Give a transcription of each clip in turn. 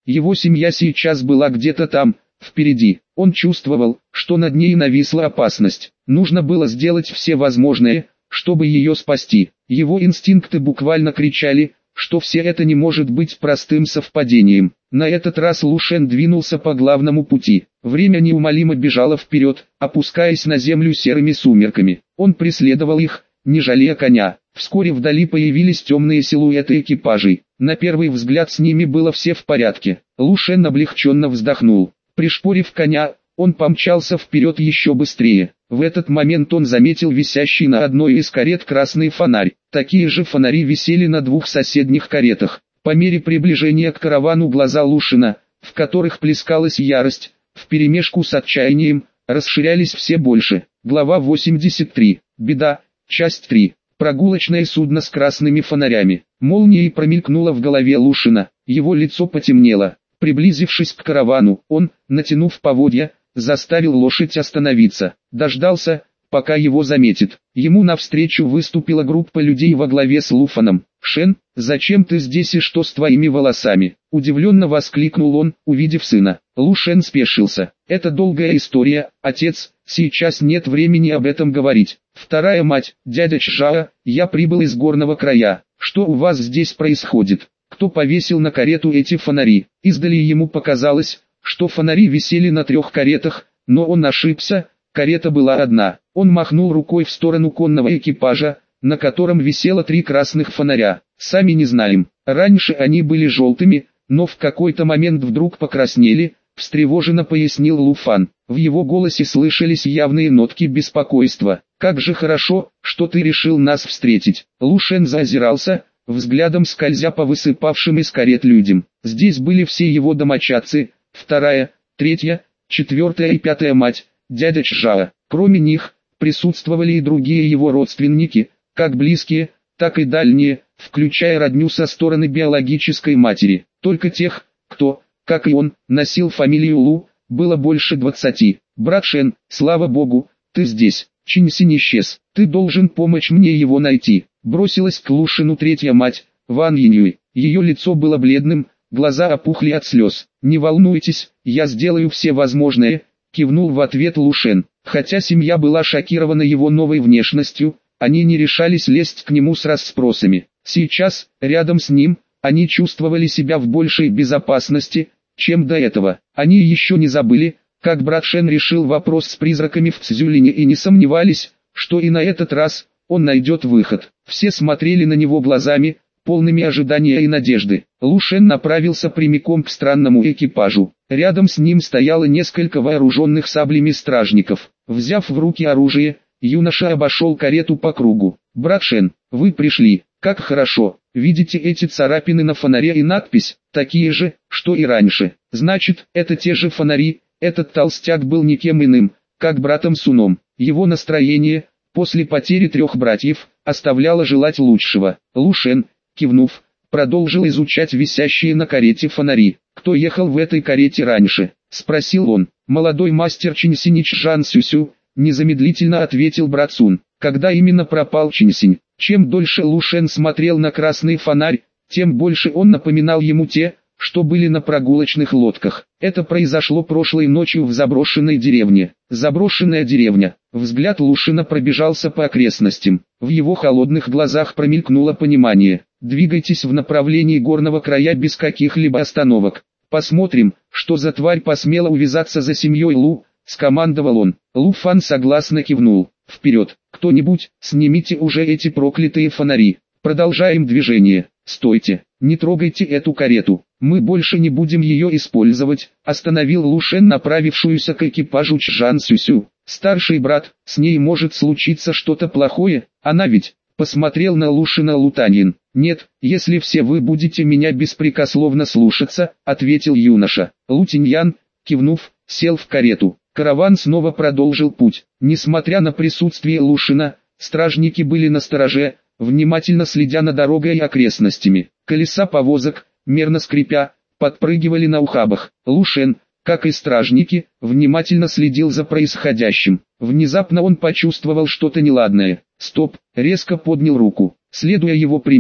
Его семья сейчас была где-то там, впереди. Он чувствовал, что над ней нависла опасность. Нужно было сделать все возможное, чтобы ее спасти. Его инстинкты буквально кричали, что все это не может быть простым совпадением. На этот раз Лу Шен двинулся по главному пути. Время неумолимо бежало вперед, опускаясь на землю серыми сумерками. Он преследовал их, не жалея коня. Вскоре вдали появились темные силуэты экипажей. На первый взгляд с ними было все в порядке. Лу Шен облегченно вздохнул. Пришпорив коня, он помчался вперед еще быстрее. В этот момент он заметил висящий на одной из карет красный фонарь. Такие же фонари висели на двух соседних каретах. По мере приближения к каравану глаза Лу Шена, в которых плескалась ярость, вперемешку с отчаянием, расширялись все больше. Глава 83. Беда. Часть 3. Прогулочное судно с красными фонарями. Молнией промелькнула в голове Лу Шена. Его лицо потемнело. Приблизившись к каравану, он, натянув поводья, заставил лошадь остановиться. Дождался, пока его заметит. Ему навстречу выступила группа людей во главе с Луфаном. «Шен, зачем ты здесь и что с твоими волосами?» Удивленно воскликнул он, увидев сына. Лу Шен спешился. «Это долгая история, отец, сейчас нет времени об этом говорить. Вторая мать, дядя Чжао, я прибыл из горного края. Что у вас здесь происходит? Кто повесил на карету эти фонари?» Издали ему показалось, что фонари висели на 3 каретах, но он ошибся, карета была одна. Он махнул рукой в сторону конного экипажа, на котором висело 3 красных фонаря. «Сами не знаем. Раньше они были желтыми, но в какой-то момент вдруг покраснели», встревоженно пояснил Луфан. В его голосе слышались явные нотки беспокойства. «Как же хорошо, что ты решил нас встретить». Лу Шен заозирался, взглядом скользя по высыпавшим из карет людям. Здесь были все его домочадцы, 2-я, 3-я, 4-я и 5-я мать, дядя Чжао. Кроме них, присутствовали и другие его родственники, как близкие, так и дальние, включая родню со стороны биологической матери. Только тех, кто, как и он, носил фамилию Лу, было больше 20. «Брат Шен, слава богу, ты здесь». Чинь Синь исчез. «Ты должен помочь мне его найти». Бросилась к Лу Шену 3-я мать, Ван Яньюй. Ее лицо было бледным, глаза опухли от слез. «Не волнуйтесь, я сделаю все возможное», кивнул в ответ Лу Шен. Хотя семья была шокирована его новой внешностью, они не решались лезть к нему с расспросами. Сейчас, рядом с ним, они чувствовали себя в большей безопасности, чем до этого. Они еще не забыли, как брат Шен решил вопрос с призраками в Цзюлине и не сомневались, что и на этот раз он найдет выход. Все смотрели на него глазами, полными ожидания и надежды. Лу Шен направился прямиком к странному экипажу. Рядом с ним стояло несколько вооруженных саблями стражников. Взяв в руки оружие, юноша обошел карету по кругу. «Брат Шен, вы пришли, как хорошо. Видите эти царапины на фонаре и надпись, такие же, что и раньше. Значит, это те же фонари». Этот толстяк был никем иным, как братом Суном. Его настроение, после потери 3 братьев, оставляло желать лучшего. Лу Шен, кивнув, продолжил изучать висящие на карете фонари. «Кто ехал в этой карете раньше?» — спросил он. «Молодой мастер Чинсинь Чжан Сюсю», — незамедлительно ответил брат Сун. «Когда именно пропал Чинсинь?» Чем дольше Лу Шен смотрел на красный фонарь, тем больше он напоминал ему те, что были на прогулочных лодках. Это произошло прошлой ночью в заброшенной деревне. Заброшенная деревня. Взгляд Лу Шена пробежался по окрестностям. В его холодных глазах промелькнуло понимание. «Двигайтесь в направлении горного края без каких-либо остановок. Посмотрим, что за тварь посмела увязаться за семьей Лу», — скомандовал он. Лу Фан согласно кивнул. «Вперед, кто-нибудь, снимите уже эти проклятые фонари. Продолжаем движение. Стойте, не трогайте эту карету. Мы больше не будем ее использовать», — остановил Лу Шен направившуюся к экипажу Чжан Сюсю. «Старший брат, с ней может случиться что-то плохое, она ведь...» Посмотрел на Лу Шена Лу Таньин. «Нет, если все вы будете меня беспрекословно слушаться», — ответил юноша. Лу Тиньян, кивнув, сел в карету. Караван снова продолжил путь. Несмотря на присутствие Лу Шена, стражники были настороже, внимательно следя на дорогой и окрестностями. Колеса повозок, мерно скрипя, подпрыгивали на ухабах. Лу Шен, как и стражники, внимательно следил за происходящим. Внезапно он почувствовал что-то неладное. «Стоп!» — резко поднял руку. Следуя его примеру,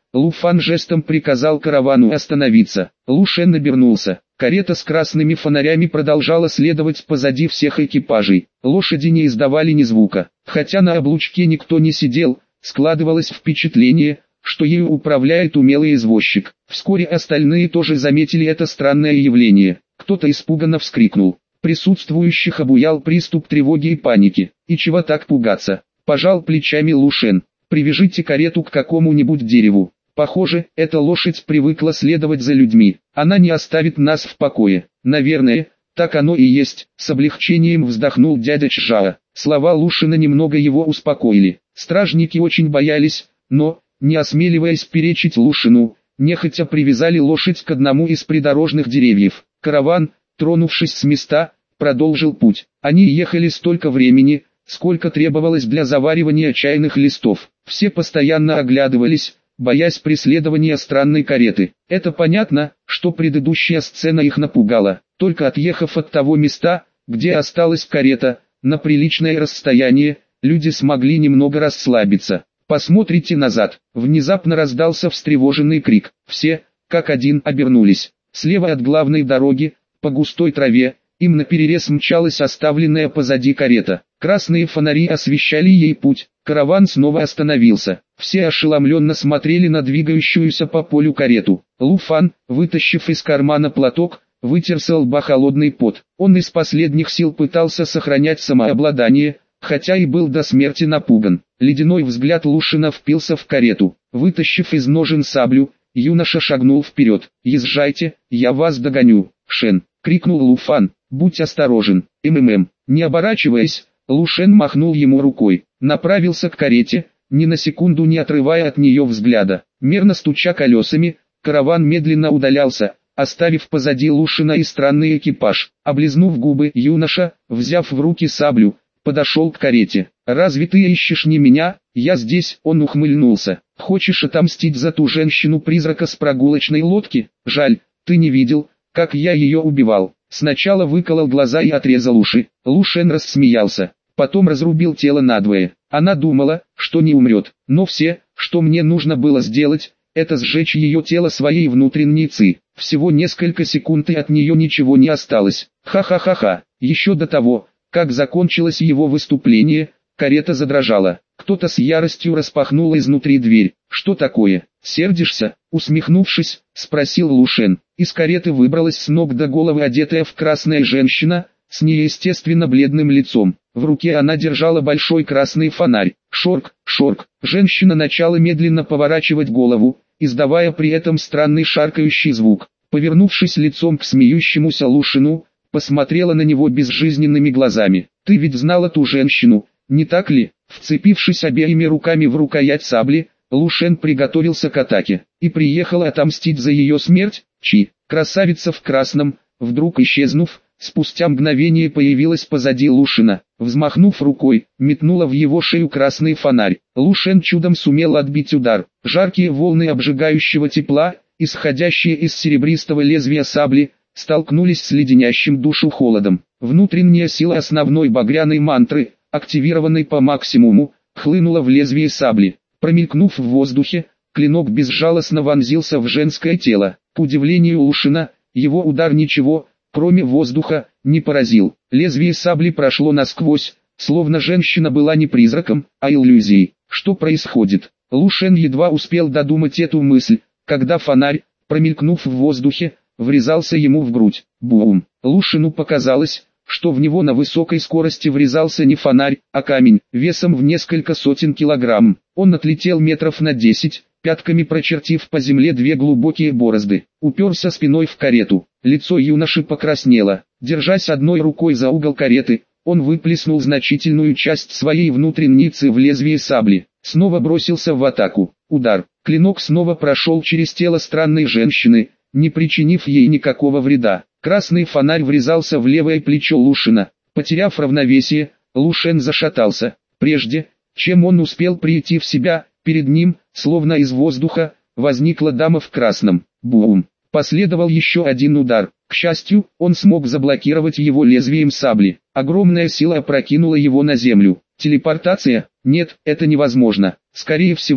Лу Фан жестом приказал каравану остановиться. Лу Шен обернулся. Карета с красными фонарями продолжала следовать позади всех экипажей. Лошади не издавали ни звука. Хотя на облучке никто не сидел, складывалось впечатление, что ею управляет умелый извозчик. Вскоре остальные тоже заметили это странное явление. Кто-то испуганно вскрикнул. Присутствующих обуял приступ тревоги и паники. И чего так пугаться? Пожал плечами Лу Шен. Привяжите карету к какому-нибудь дереву. Похоже, эта лошадь привыкла следовать за людьми. Она не оставит нас в покое. Наверное, так оно и есть. С облегчением вздохнул дядя Чжао. Слова Лу Шена немного его успокоили. Стражники очень боялись, но, не осмеливаясь перечить Лу Шену, нехотя привязали лошадь к одному из придорожных деревьев. Караван, тронувшись с места, продолжил путь. Они ехали столько времени, сколько требовалось для заваривания чайных листов. Все постоянно оглядывались, боясь преследования странной кареты. Это понятно, что предыдущая сцена их напугала. Только отъехав от того места, где осталась карета, на приличное расстояние, люди смогли немного расслабиться. «Посмотрите назад!» Внезапно раздался встревоженный крик. Все, как один, обернулись. Слева от главной дороги, по густой траве, им наперерез мчалась оставленная позади карета. Красные фонари освещали ей путь. Караван снова остановился. Все ошеломленно смотрели на двигающуюся по полю карету. Лу Фан, вытащив из кармана платок, вытер со лба холодный пот. Он из последних сил пытался сохранять самообладание, хотя и был до смерти напуган. Ледяной взгляд Лу Шена впился в карету. Вытащив из ножен саблю, юноша шагнул вперед. «Езжайте, я вас догоню, Шен!» — крикнул Лу Фан. «Будь осторожен, МММ!» Не оборачиваясь, Лу Шен махнул ему рукой. Направился к карете, ни на секунду не отрывая от нее взгляда. Мерно стуча колесами, караван медленно удалялся, оставив позади Лу Шена и странный экипаж. Облизнув губы, юноша, взяв в руки саблю, подошел к карете. «Разве ты ищешь не меня? Я здесь!» Он ухмыльнулся. «Хочешь отомстить за ту женщину-призрака с прогулочной лодки? Жаль, ты не видел, как я ее убивал. Сначала выколол глаза и отрезал уши». Лу Шен рассмеялся. Потом разрубил тело надвое. Она думала, что не умрет. Но все, что мне нужно было сделать, это сжечь ее тело своей внутренней. Всего несколько секунд и от нее ничего не осталось. Ха-ха-ха-ха. Еще до того, как закончилось его выступление, карета задрожала. Кто-то с яростью распахнул изнутри дверь. «Что такое? Сердишься?» Усмехнувшись, спросил Лу Шен. Из кареты выбралась с ног до головы одетая в красная женщина, с неестественно бледным лицом. В руке она держала большой красный фонарь. Шорк, шорк. Женщина начала медленно поворачивать голову, издавая при этом странный шаркающий звук. Повернувшись лицом к смеющемуся Лу Шену, посмотрела на него безжизненными глазами. «Ты ведь знала ту женщину, не так ли?» Вцепившись обеими руками в рукоять сабли, Лу Шен приготовился к атаке. И приехал отомстить за ее смерть. Красавица в красном, вдруг исчезнув, спустя мгновение появилась позади Лу Шена. Взмахнув рукой, метнула в его шею красный фонарь. Лу Шен чудом сумел отбить удар. Жаркие волны обжигающего тепла, исходящие из серебристого лезвия сабли, столкнулись с леденящим душу холодом. Внутренняя сила основной багряной мантры, активированной по максимуму, хлынула в лезвие сабли. Промелькнув в воздухе, клинок безжалостно вонзился в женское тело. К удивлению Лу Шена, его удар ничего, кроме воздуха, не поразил. Лезвие сабли прошло насквозь, словно женщина была не призраком, а иллюзией. Что происходит? Лу Шен едва успел додумать эту мысль, когда фонарь, промелькнув в воздухе, врезался ему в грудь. Бум! Лу Шену показалось, что в него на высокой скорости врезался не фонарь, а камень, весом в несколько сотен килограмм. Он отлетел метров на 10, пятками прочертив по земле две глубокие борозды. Уперся спиной в карету. Лицо юноши покраснело. Держась одной рукой за угол кареты, он выплеснул значительную часть своей внутренницы в лезвие сабли. Снова бросился в атаку. Удар. Клинок снова прошел через тело странной женщины, не причинив ей никакого вреда. Красный фонарь врезался в левое плечо Лу Шена. Потеряв равновесие, Лу Шен зашатался. Прежде, чем он успел прийти в себя, перед ним, словно из воздуха, возникла дама в красном. Бум! Последовал еще один удар. К счастью, он смог заблокировать его лезвием сабли. Огромная сила опрокинула его на землю. Телепортация? Нет, это невозможно. Скорее всего,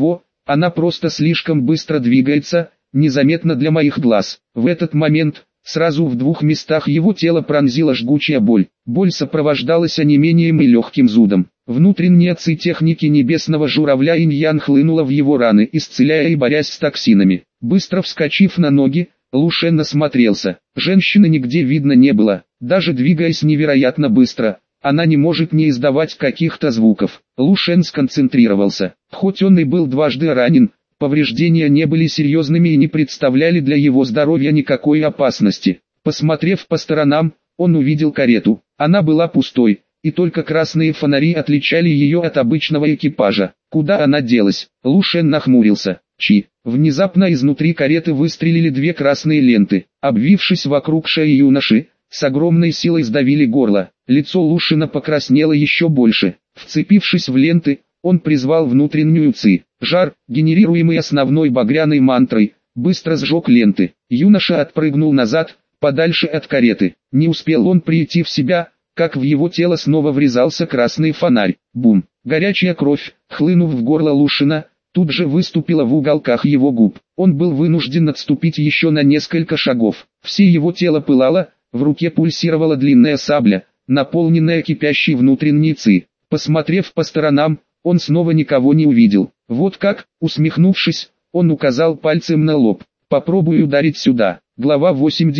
Она просто слишком быстро двигается, незаметно для моих глаз. В этот момент, сразу в двух местах его тело пронзила жгучая боль. Боль сопровождалась онемением и легким зудом. Внутренняя ци техники небесного журавля инь-ян хлынула в его раны, исцеляя и борясь с токсинами. Быстро вскочив на ноги, Лу Шен осмотрелся. Женщины нигде видно не было, даже двигаясь невероятно быстро. Она не может не издавать каких-то звуков. Лу Шен сконцентрировался. Хоть он и был дважды ранен, повреждения не были серьезными и не представляли для его здоровья никакой опасности. Посмотрев по сторонам, он увидел карету. Она была пустой, и только красные фонари отличали ее от обычного экипажа. Куда она делась? Лу Шен нахмурился. Чи. Внезапно изнутри кареты выстрелили две красные ленты, обвившись вокруг шеи юноши, с огромной силой сдавили горло. Лицо Лушина покраснело еще больше. Вцепившись в ленты, он призвал внутреннюю ци. Жар, генерируемый основной багряной мантрой, быстро сжег ленты. Юноша отпрыгнул назад, подальше от кареты. Не успел он прийти в себя, как в его тело снова врезался красный фонарь. Бум! Горячая кровь, хлынув в горло Лушина, тут же выступила в уголках его губ. Он был вынужден отступить еще на несколько шагов. Все его тело пылало, в руке пульсировала длинная сабля, наполненная кипящей внутренней ци. Посмотрев по сторонам, он снова никого не увидел. Вот как, усмехнувшись, он указал пальцем на лоб. «Попробуй ударить сюда». Глава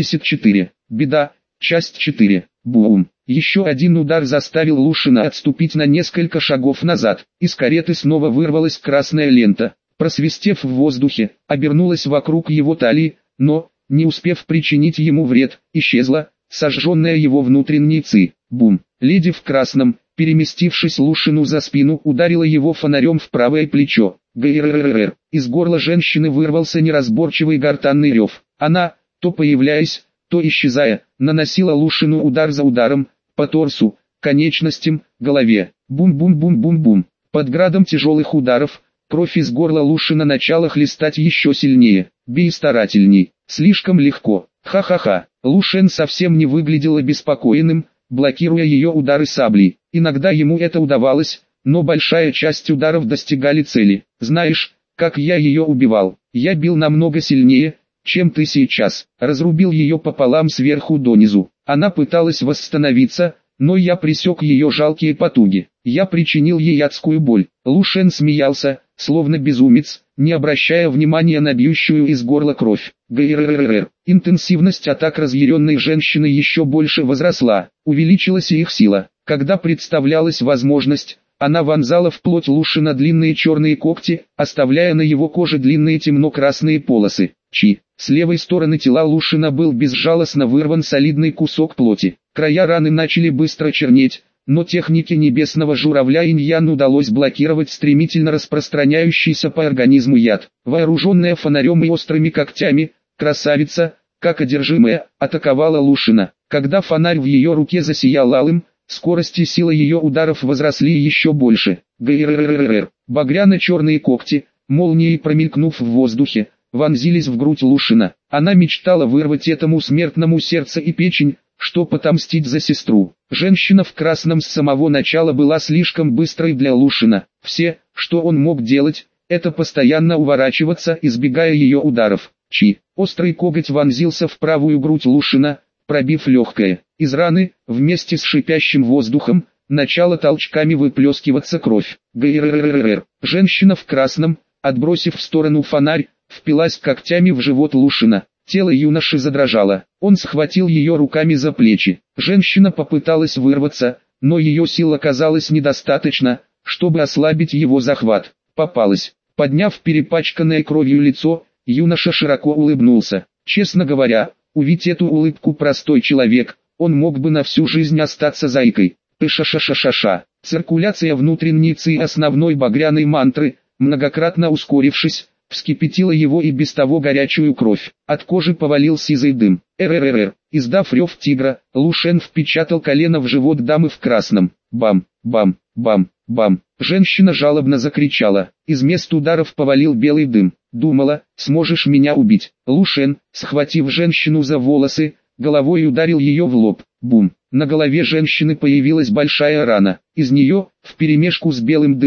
84. Беда. Часть 4. Бум. Еще один удар заставил Лушина отступить на несколько шагов назад. Из кареты снова вырвалась красная лента. Просвистев в воздухе, обернулась вокруг его талии, но, не успев причинить ему вред, исчезла, сожженная его внутренней ци. Бум. Леди в красном, переместившись Лушину за спину, ударила его фонарем в правое плечо. Грррррр. Из горла женщины вырвался неразборчивый гортанный рев. Она, то появляясь, то исчезая, наносила Лушину удар за ударом, по торсу, конечностям, голове. Бум-бум-бум-бум-бум. Под градом тяжелых ударов, кровь из горла Лушина начала хлестать еще сильнее. Бей старательней. Слишком легко. Ха-ха-ха. Лу Шен совсем не выглядел обеспокоенным, блокируя ее удары саблей. Иногда ему это удавалось, но большая часть ударов достигали цели. Знаешь, как я ее убивал? Я бил намного сильнее, чем ты сейчас. Разрубил ее пополам сверху донизу. Она пыталась восстановиться, но я пресек ее жалкие потуги. Я причинил ей адскую боль. Лу Шен смеялся, словно безумец, не обращая внимания на бьющую из горла кровь. Грррррр. Интенсивность атак разъяренной женщины еще больше возросла, увеличилась и их сила. Когда представлялась возможность, она вонзала в плоть Лушина длинные черные когти, оставляя на его коже длинные темно-красные полосы. Чи. С левой стороны тела Лушина был безжалостно вырван солидный кусок плоти. Края раны начали быстро чернеть, но технике небесного журавля инь-ян удалось блокировать стремительно распространяющийся по организму яд. Вооруженная фонарем и острыми когтями, красавица, как одержимая, атаковала Лушина. Когда фонарь в ее руке засиял алым, скорость и сила ее ударов возросли еще больше. Грррррр. Багряно-черные когти, молнией промелькнув в воздухе, вонзились в грудь Лушина. Она мечтала вырвать этому смертному сердце и печень, чтобы отомстить за сестру. Женщина в красном с самого начала была слишком быстрой для Лушина. Все, что он мог делать, это постоянно уворачиваться, избегая ее ударов. Чи. Острый коготь вонзился в правую грудь Лушина, пробив легкое. Из раны, вместе с шипящим воздухом, начала толчками выплескиваться кровь. Грррррр. Женщина в красном, отбросив в сторону фонарь, впилась когтями в живот Лушина. Тело юноши задрожало. Он схватил ее руками за плечи. Женщина попыталась вырваться, но ее сил оказалось недостаточно, чтобы ослабить его захват. Попалась. Подняв перепачканное кровью лицо, юноша широко улыбнулся. Честно говоря, увидеть эту улыбку простой человек, он мог бы на всю жизнь остаться зайкой. Пыша-ша-ша-ша-ша. Циркуляция внутренней ци основной багряной мантры, многократно ускорившись, вскипятила его и без того горячую кровь. От кожи повалил сизый дым. Рррр. Издав рев тигра, Лу Шен впечатал колено в живот дамы в красном. Бам, бам, бам, бам. Женщина жалобно закричала. Из мест ударов повалил белый дым. Думала, сможешь меня убить. Лу Шен, схватив женщину за волосы, головой ударил ее в лоб. Бум. На голове женщины появилась большая рана. Из нее, вперемешку с белым дымом,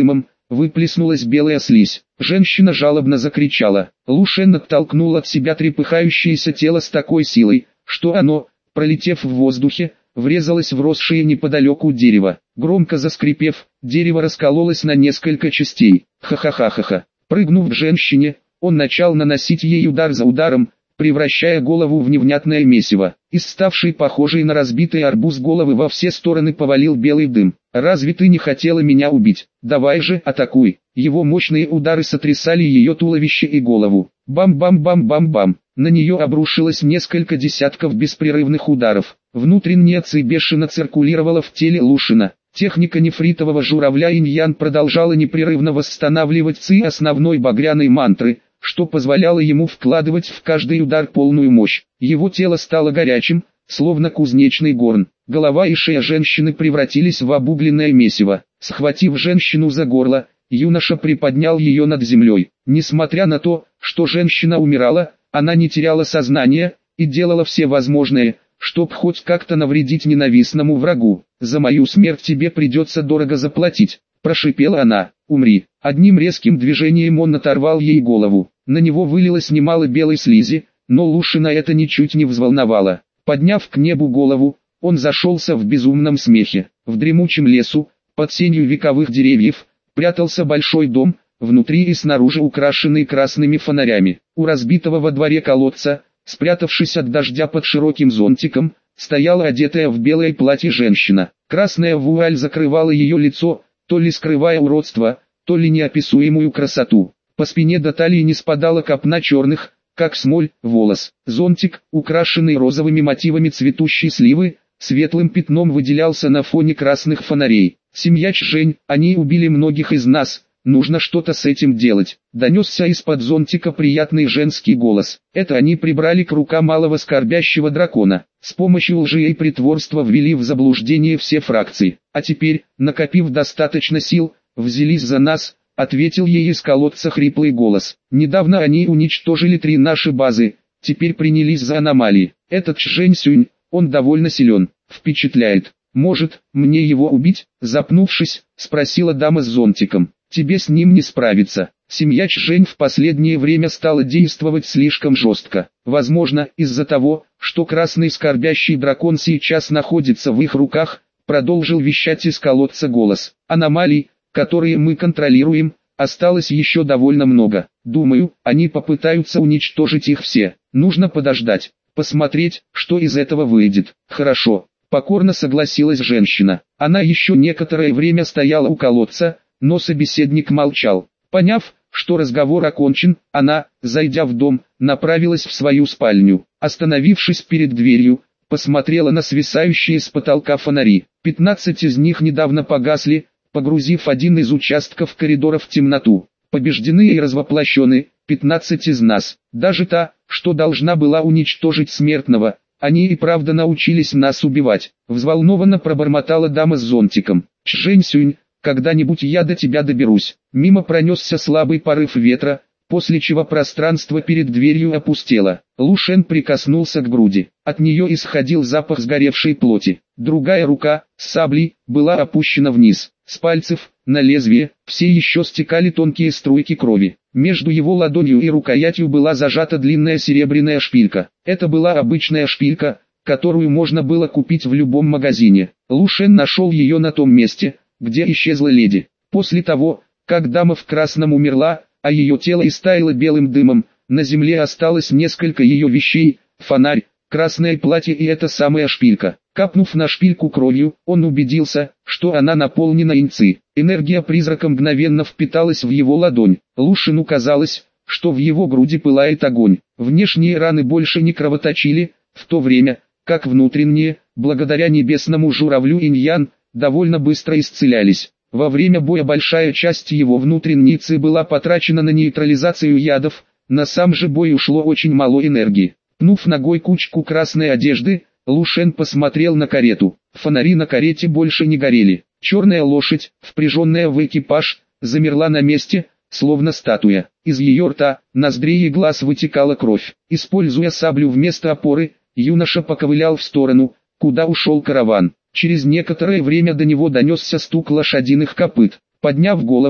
выплеснулась белая слизь. Женщина жалобно закричала. Лу Шен оттолкнул от себя трепыхающееся тело с такой силой, что оно, пролетев в воздухе, врезалось в росшее неподалеку дерево. Громко заскрипев, дерево раскололось на несколько частей. Ха-ха-ха-ха-ха. Прыгнув к женщине, он начал наносить ей удар за ударом, превращая голову в невнятное месиво. Из ставшей похожей на разбитый арбуз головы во все стороны повалил белый дым. «Разве ты не хотела меня убить? Давай же, атакуй!» Его мощные удары сотрясали ее туловище и голову. Бам-бам-бам-бам-бам. На нее обрушилось несколько десятков беспрерывных ударов. Внутренняя ци бешено циркулировала в теле Лушина. Техника нефритового журавля инь-ян продолжала непрерывно восстанавливать ци основной багряной мантры, что позволяло ему вкладывать в каждый удар полную мощь. Его тело стало горячим, словно кузнечный горн. Голова и шея женщины превратились в обугленное месиво. Схватив женщину за горло, юноша приподнял ее над землей. Несмотря на то, что женщина умирала, она не теряла сознание и делала все возможное, чтоб хоть как-то навредить ненавистному врагу. «За мою смерть тебе придется дорого заплатить», – прошипела она. «Умри». Одним резким движением он оторвал ей голову. На него вылилось немало белой слизи, но Лушина это ничуть не взволновало. Подняв к небу голову, он зашелся в безумном смехе. В дремучем лесу, под сенью вековых деревьев, прятался большой дом, внутри и снаружи украшенный красными фонарями. У разбитого во дворе колодца, спрятавшись от дождя под широким зонтиком, стояла одетая в белое платье женщина. Красная вуаль закрывала ее лицо, то ли скрывая уродство, то ли неописуемую красоту. По спине до талии не спадала копна черных, как смоль, волос. Зонтик, украшенный розовыми мотивами цветущей сливы, светлым пятном выделялся на фоне красных фонарей. «Семья Чжэнь, они убили многих из нас, нужно что-то с этим делать», — донесся из-под зонтика приятный женский голос. Это они прибрали к рукам малого скорбящего дракона. С помощью лжи и притворства ввели в заблуждение все фракции. А теперь, накопив достаточно сил, взялись за нас, — ответил ей из колодца хриплый голос. «Недавно они уничтожили 3 наши базы, теперь принялись за аномалии. Этот Чжэнь Сюнь, он довольно силен, впечатляет. Может, мне его убить?» Запнувшись, спросила дама с зонтиком. «Тебе с ним не справиться». Семья Чжэнь в последнее время стала действовать слишком жестко. Возможно, из-за того, что красный скорбящий дракон сейчас находится в их руках, продолжил вещать из колодца голос. «Аномалий, которые мы контролируем, осталось еще довольно много. Думаю, они попытаются уничтожить их все. Нужно подождать, посмотреть, что из этого выйдет». «Хорошо», — покорно согласилась женщина. Она еще некоторое время стояла у колодца, но собеседник молчал. Поняв, что разговор окончен, она, зайдя в дом, направилась в свою спальню. Остановившись перед дверью, посмотрела на свисающие с потолка фонари. 15 из них недавно погасли, погрузив один из участков коридора в темноту. Побеждены и развоплощены 15 из нас. Даже та, что должна была уничтожить смертного, они и правда научились нас убивать. Взволнованно пробормотала дама с зонтиком. «Чжэнь Сюнь, когда-нибудь я до тебя доберусь». Мимо пронесся слабый порыв ветра, после чего пространство перед дверью опустело. Лу Шен прикоснулся к груди. От нее исходил запах сгоревшей плоти. Другая рука, с саблей, была опущена вниз. С пальцев, на лезвие, все еще стекали тонкие струйки крови. Между его ладонью и рукоятью была зажата длинная серебряная шпилька. Это была обычная шпилька, которую можно было купить в любом магазине. Лу Шен нашел ее на том месте, где исчезла леди. После того, как дама в красном умерла, а ее тело истаяло белым дымом, на земле осталось несколько ее вещей: фонарь, красное платье и эта самая шпилька. Капнув на шпильку кровью, он убедился, что она наполнена инь-ци. Энергия призрака мгновенно впиталась в его ладонь. Лушину казалось, что в его груди пылает огонь. Внешние раны больше не кровоточили, в то время, как внутренние, благодаря небесному журавлю инь-ян, довольно быстро исцелялись. Во время боя большая часть его внутренней ци была потрачена на нейтрализацию ядов, на сам же бой ушло очень мало энергии. Пнув ногой кучку красной одежды, Лу Шен посмотрел на карету. Фонари на карете больше не горели. Черная лошадь, впряженная в экипаж, замерла на месте, словно статуя. Из ее рта, ноздрей и глаз вытекала кровь. Используя саблю вместо опоры, юноша поковылял в сторону, куда ушел караван. Через некоторое время до него донесся стук лошадиных копыт. Подняв голову,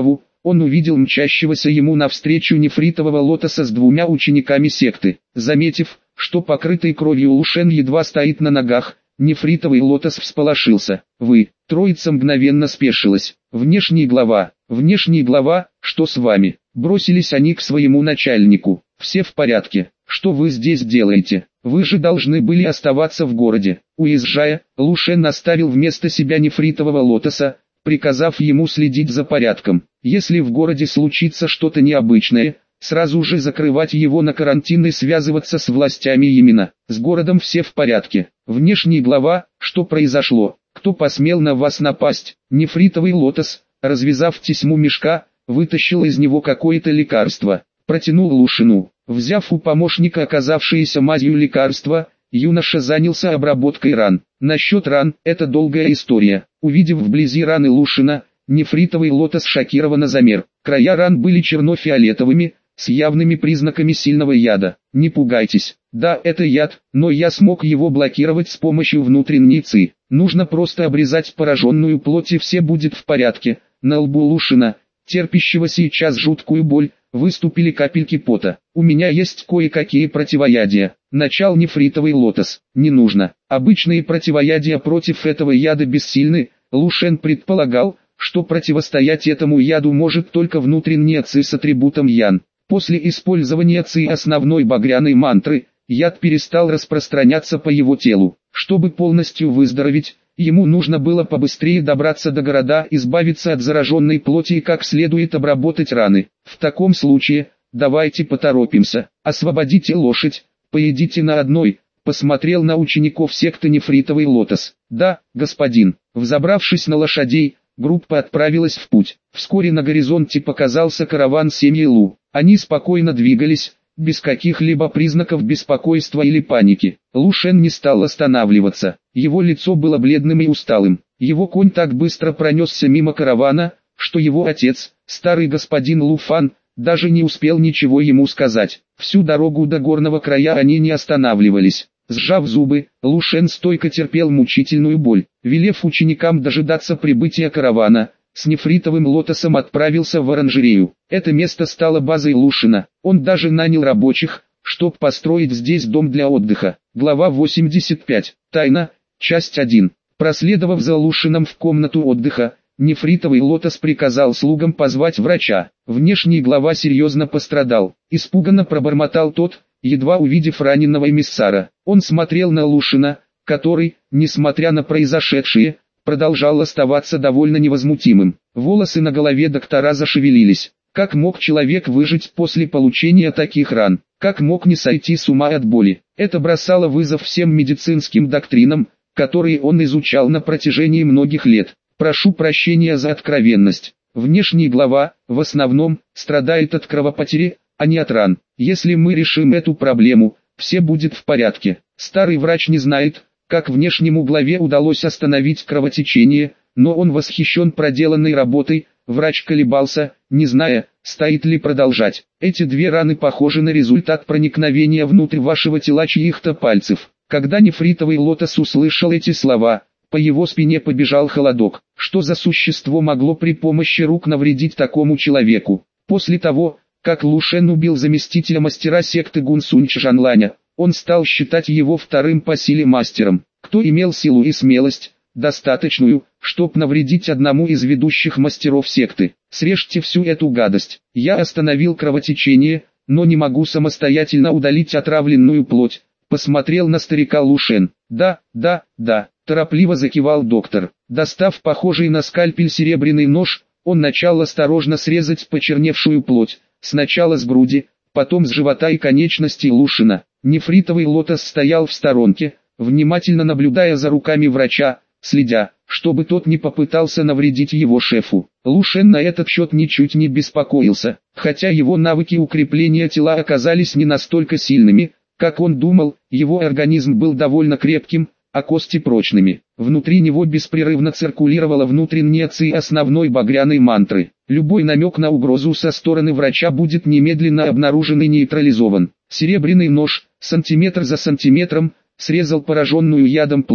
он увидел мчащегося ему навстречу нефритового лотоса с двумя учениками секты. Заметив, что покрытый кровью Лушен едва стоит на ногах, нефритовый лотос всполошился. «Вы!» Троица мгновенно спешилась. Внешний глава, что с вами?» Бросились они к своему начальнику. «Все в порядке. Что вы здесь делаете? Вы же должны были оставаться в городе». Уезжая, Лушен оставил вместо себя нефритового лотоса, приказав ему следить за порядком. Если в городе случится что-то необычное, сразу же закрывать его на карантин и связываться с властями Йемена. С городом все в порядке. Внешний глава, что произошло? Кто посмел на вас напасть? Нефритовый лотос, развязав тесьму мешка, вытащил из него какое-то лекарство. Протянул Лушину. Взяв у помощника оказавшееся мазью лекарство, юноша занялся обработкой ран. Насчет ран, это долгая история. Увидев вблизи раны Лушина, нефритовый лотос шокированно замер. Края ран были черно-фиолетовыми, с явными признаками сильного яда. Не пугайтесь. Да, это яд, но я смог его блокировать с помощью внутренней ЦИ. Нужно просто обрезать пораженную плоть и все будет в порядке. На лбу Лушина, терпящего сейчас жуткую боль, выступили капельки пота. У меня есть кое-какие противоядия. Начал нефритовый лотос. Не нужно. Обычные противоядия против этого яда бессильны. Лушен предполагал, что противостоять этому яду может только внутренняя ЦИ с атрибутом Ян. После использования ЦИ основной багряной мантры, яд перестал распространяться по его телу. Чтобы полностью выздороветь, ему нужно было побыстрее добраться до города, избавиться от зараженной плоти и как следует обработать раны. В таком случае, давайте поторопимся. Освободите лошадь, поедите на одной. Посмотрел на учеников секты нефритовый лотос. Да, господин. Взобравшись на лошадей, группа отправилась в путь. Вскоре на горизонте показался караван семьи Лу. Они спокойно двигались, без каких-либо признаков беспокойства или паники. Лушен не стал останавливаться. Его лицо было бледным и усталым. Его конь так быстро пронесся мимо каравана, что его отец, старый господин Луфан, даже не успел ничего ему сказать. Всю дорогу до горного края они не останавливались. Сжав зубы, Лушен стойко терпел мучительную боль. Велев ученикам дожидаться прибытия каравана, с нефритовым лотосом отправился в оранжерею. Это место стало базой Лушина. Он даже нанял рабочих, чтобы построить здесь дом для отдыха. Глава 85. Тайна. Часть 1. Проследовав за Лушином в комнату отдыха, нефритовый лотос приказал слугам позвать врача. Внешний глава серьезно пострадал. Испуганно пробормотал тот, едва увидев раненого эмиссара. Он смотрел на Лушина, который, несмотря на произошедшее, продолжал оставаться довольно невозмутимым. Волосы на голове доктора зашевелились. Как мог человек выжить после получения таких ран? Как мог не сойти с ума от боли? Это бросало вызов всем медицинским доктринам, которые он изучал на протяжении многих лет. Прошу прощения за откровенность. Внешний глава, в основном, страдает от кровопотери, а не от ран. Если мы решим эту проблему, все будет в порядке. Старый врач не знает, как внешнему главе удалось остановить кровотечение, но он восхищен проделанной работой. Врач колебался, не зная, стоит ли продолжать. Эти две раны похожи на результат проникновения внутрь вашего тела чьих-то пальцев. Когда нефритовый лотос услышал эти слова, по его спине побежал холодок. Что за существо могло при помощи рук навредить такому человеку? После того, как Лушен убил заместителя мастера секты Гунсунь Чжанланя, он стал считать его вторым по силе мастером. Кто имел силу и смелость, достаточную, чтобы навредить одному из ведущих мастеров секты? Срежьте всю эту гадость. Я остановил кровотечение, но не могу самостоятельно удалить отравленную плоть. Посмотрел на старика Лушен. Да, торопливо закивал доктор. Достав похожий на скальпель серебряный нож, он начал осторожно срезать почерневшую плоть. Сначала с груди, потом с живота и конечностей Лушина. Нефритовый лотос стоял в сторонке, внимательно наблюдая за руками врача, следя, чтобы тот не попытался навредить его шефу. Лушен на этот счет ничуть не беспокоился, хотя его навыки укрепления тела оказались не настолько сильными, как он думал. Его организм был довольно крепким, а кости прочными. Внутри него беспрерывно циркулировала внутренняя ци основной багряной мантры. Любой намек на угрозу со стороны врача будет немедленно обнаружен и нейтрализован. Серебряный нож, сантиметр за сантиметром, срезал пораженную ядом плоть,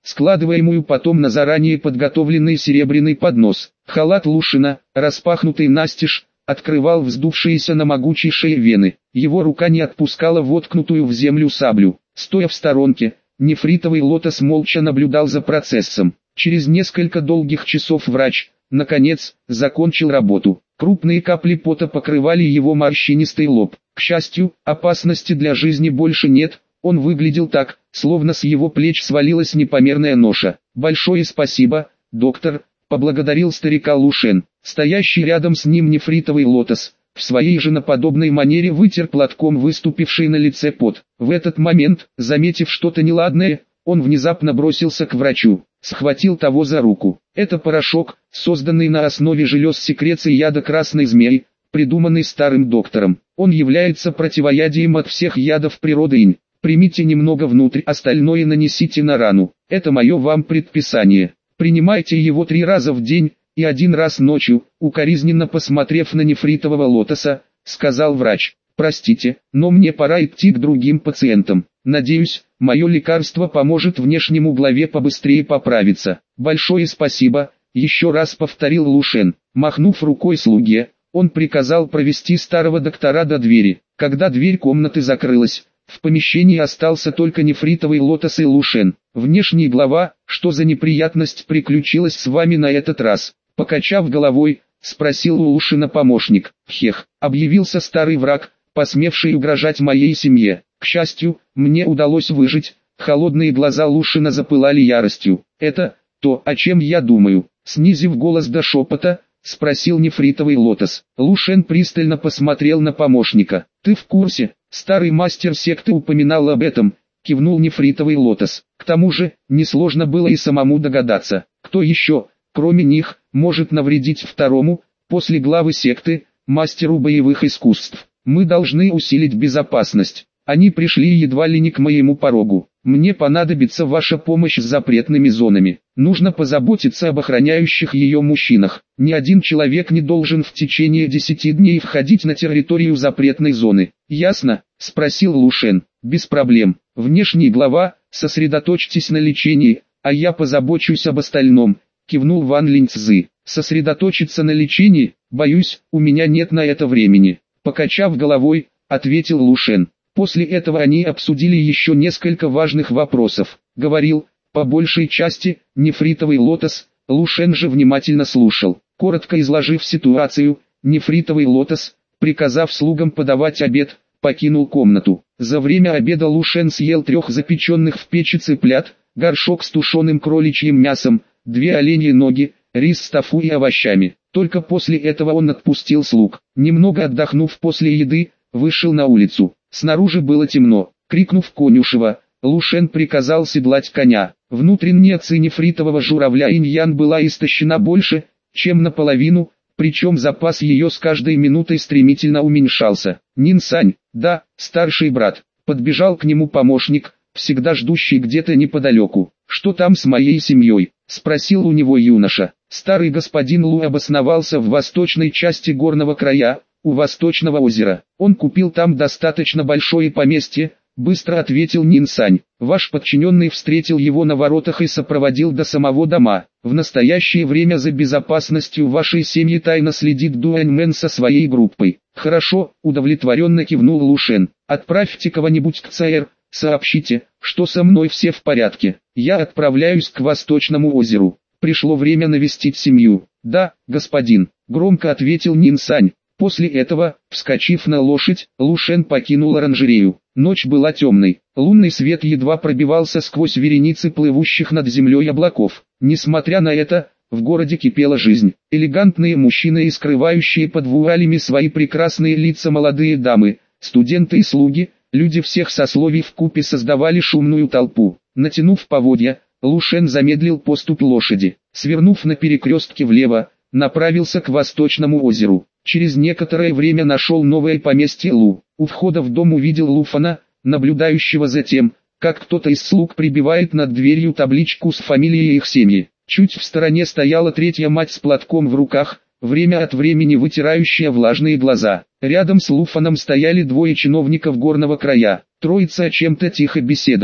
складываемую потом на заранее подготовленный серебряный поднос. Халат Лушина, распахнутый настежь, открывал вздувшиеся на могучей шее вены. Его рука не отпускала воткнутую в землю саблю. Стоя в сторонке, нефритовый лотос молча наблюдал за процессом. Через несколько долгих часов врач, наконец, закончил работу. Крупные капли пота покрывали его морщинистый лоб. К счастью, опасности для жизни больше нет. Он выглядел так, словно с его плеч свалилась непомерная ноша. «Большое спасибо, доктор», — поблагодарил старика Лушен. Стоящий рядом с ним нефритовый лотос в своей женоподобной манере вытер платком выступивший на лице пот. В этот момент, заметив что-то неладное, он внезапно бросился к врачу, схватил того за руку. «Это порошок, созданный на основе желез секреции яда красной змеи, придуманный старым доктором. Он является противоядием от всех ядов природы инь. Примите немного внутрь, остальное нанесите на рану. Это мое вам предписание. Принимайте его 3 раза в день и 1 раз ночью», укоризненно посмотрев на нефритового лотоса, сказал врач. «Простите, но мне пора идти к другим пациентам. Надеюсь, мое лекарство поможет внешнему главе побыстрее поправиться». «Большое спасибо», еще раз повторил Лушен. Махнув рукой слуге, он приказал провести старого доктора до двери. Когда дверь комнаты закрылась, в помещении остался только нефритовый лотос и Лушен. «Внешний глава, что за неприятность приключилась с вами на этот раз?» Покачав головой, спросил у Лушена помощник. «Хех», объявился старый враг, посмевший угрожать моей семье. «К счастью, мне удалось выжить». Холодные глаза Лушена запылали яростью. «Это то, о чем я думаю», снизив голос до шепота, спросил нефритовый лотос. Лушен пристально посмотрел на помощника. «Ты в курсе? Старый мастер секты упоминал об этом», кивнул нефритовый лотос. «К тому же, несложно было и самому догадаться, кто еще, кроме них, может навредить второму, после главы секты, мастеру боевых искусств. Мы должны усилить безопасность. Они пришли едва ли не к моему порогу. Мне понадобится ваша помощь с запретными зонами. Нужно позаботиться об охраняющих ее мужчинах. Ни один человек не должен в течение 10 дней входить на территорию запретной зоны. Ясно?» — спросил Лушен. «Без проблем. Внешний глава, сосредоточьтесь на лечении, а я позабочусь об остальном», — кивнул Ван Линьцзы. «Сосредоточиться на лечении? Боюсь, у меня нет на это времени», — покачав головой, ответил Лушен. После этого они обсудили еще несколько важных вопросов. Говорил, по большей части, нефритовый лотос. Лушен же внимательно слушал. Коротко изложив ситуацию, нефритовый лотос, приказав слугам подавать обед, покинул комнату. За время обеда Лушен съел 3 запеченных в печи цыплят, горшок с тушеным кроличьим мясом, 2 оленьи ноги, рис с тофу и овощами. Только после этого он отпустил слуг. Немного отдохнув после еды, вышел на улицу. Снаружи было темно. Крикнув конюшева, Лушен приказал седлать коня. Внутренняя ци нефритового журавля Инь-Ян была истощена больше, чем наполовину, причем запас ее с каждой минутой стремительно уменьшался. «Нинсань, да, старший брат», подбежал к нему помощник, всегда ждущий где-то неподалеку. «Что там с моей семьей?» — спросил у него юноша. Старый господин Лу обосновался в восточной части горного края, у Восточного озера. Он купил там достаточно большое поместье, быстро ответил Нинсань. «Ваш подчиненный встретил его на воротах и сопроводил до самого дома. В настоящее время за безопасностью вашей семьи тайно следит Дуэньмен со своей группой». «Хорошо», удовлетворенно кивнул Лушен. «Отправьте кого-нибудь к ЦР, сообщите, что со мной все в порядке. Я отправляюсь к Восточному озеру. Пришло время навестить семью». «Да, господин», громко ответил Нинсань. После этого, вскочив на лошадь, Лушен покинул оранжерею. Ночь была темной, лунный свет едва пробивался сквозь вереницы плывущих над землей облаков. Несмотря на это, в городе кипела жизнь. Элегантные мужчины и скрывающие под вуалями свои прекрасные лица молодые дамы, студенты и слуги, люди всех сословий вкупе создавали шумную толпу. Натянув поводья, Лушен замедлил поступь лошади. Свернув на перекрестке влево, направился к Восточному озеру. Через некоторое время нашел новое поместье Лу. У входа в дом увидел Луфана, наблюдающего за тем, как кто-то из слуг прибивает над дверью табличку с фамилией их семьи. Чуть в стороне стояла 3-я мать с платком в руках, время от времени вытирающая влажные глаза. Рядом с Луфаном стояли 2 чиновников горного края. Троица о чем-то тихо беседовала.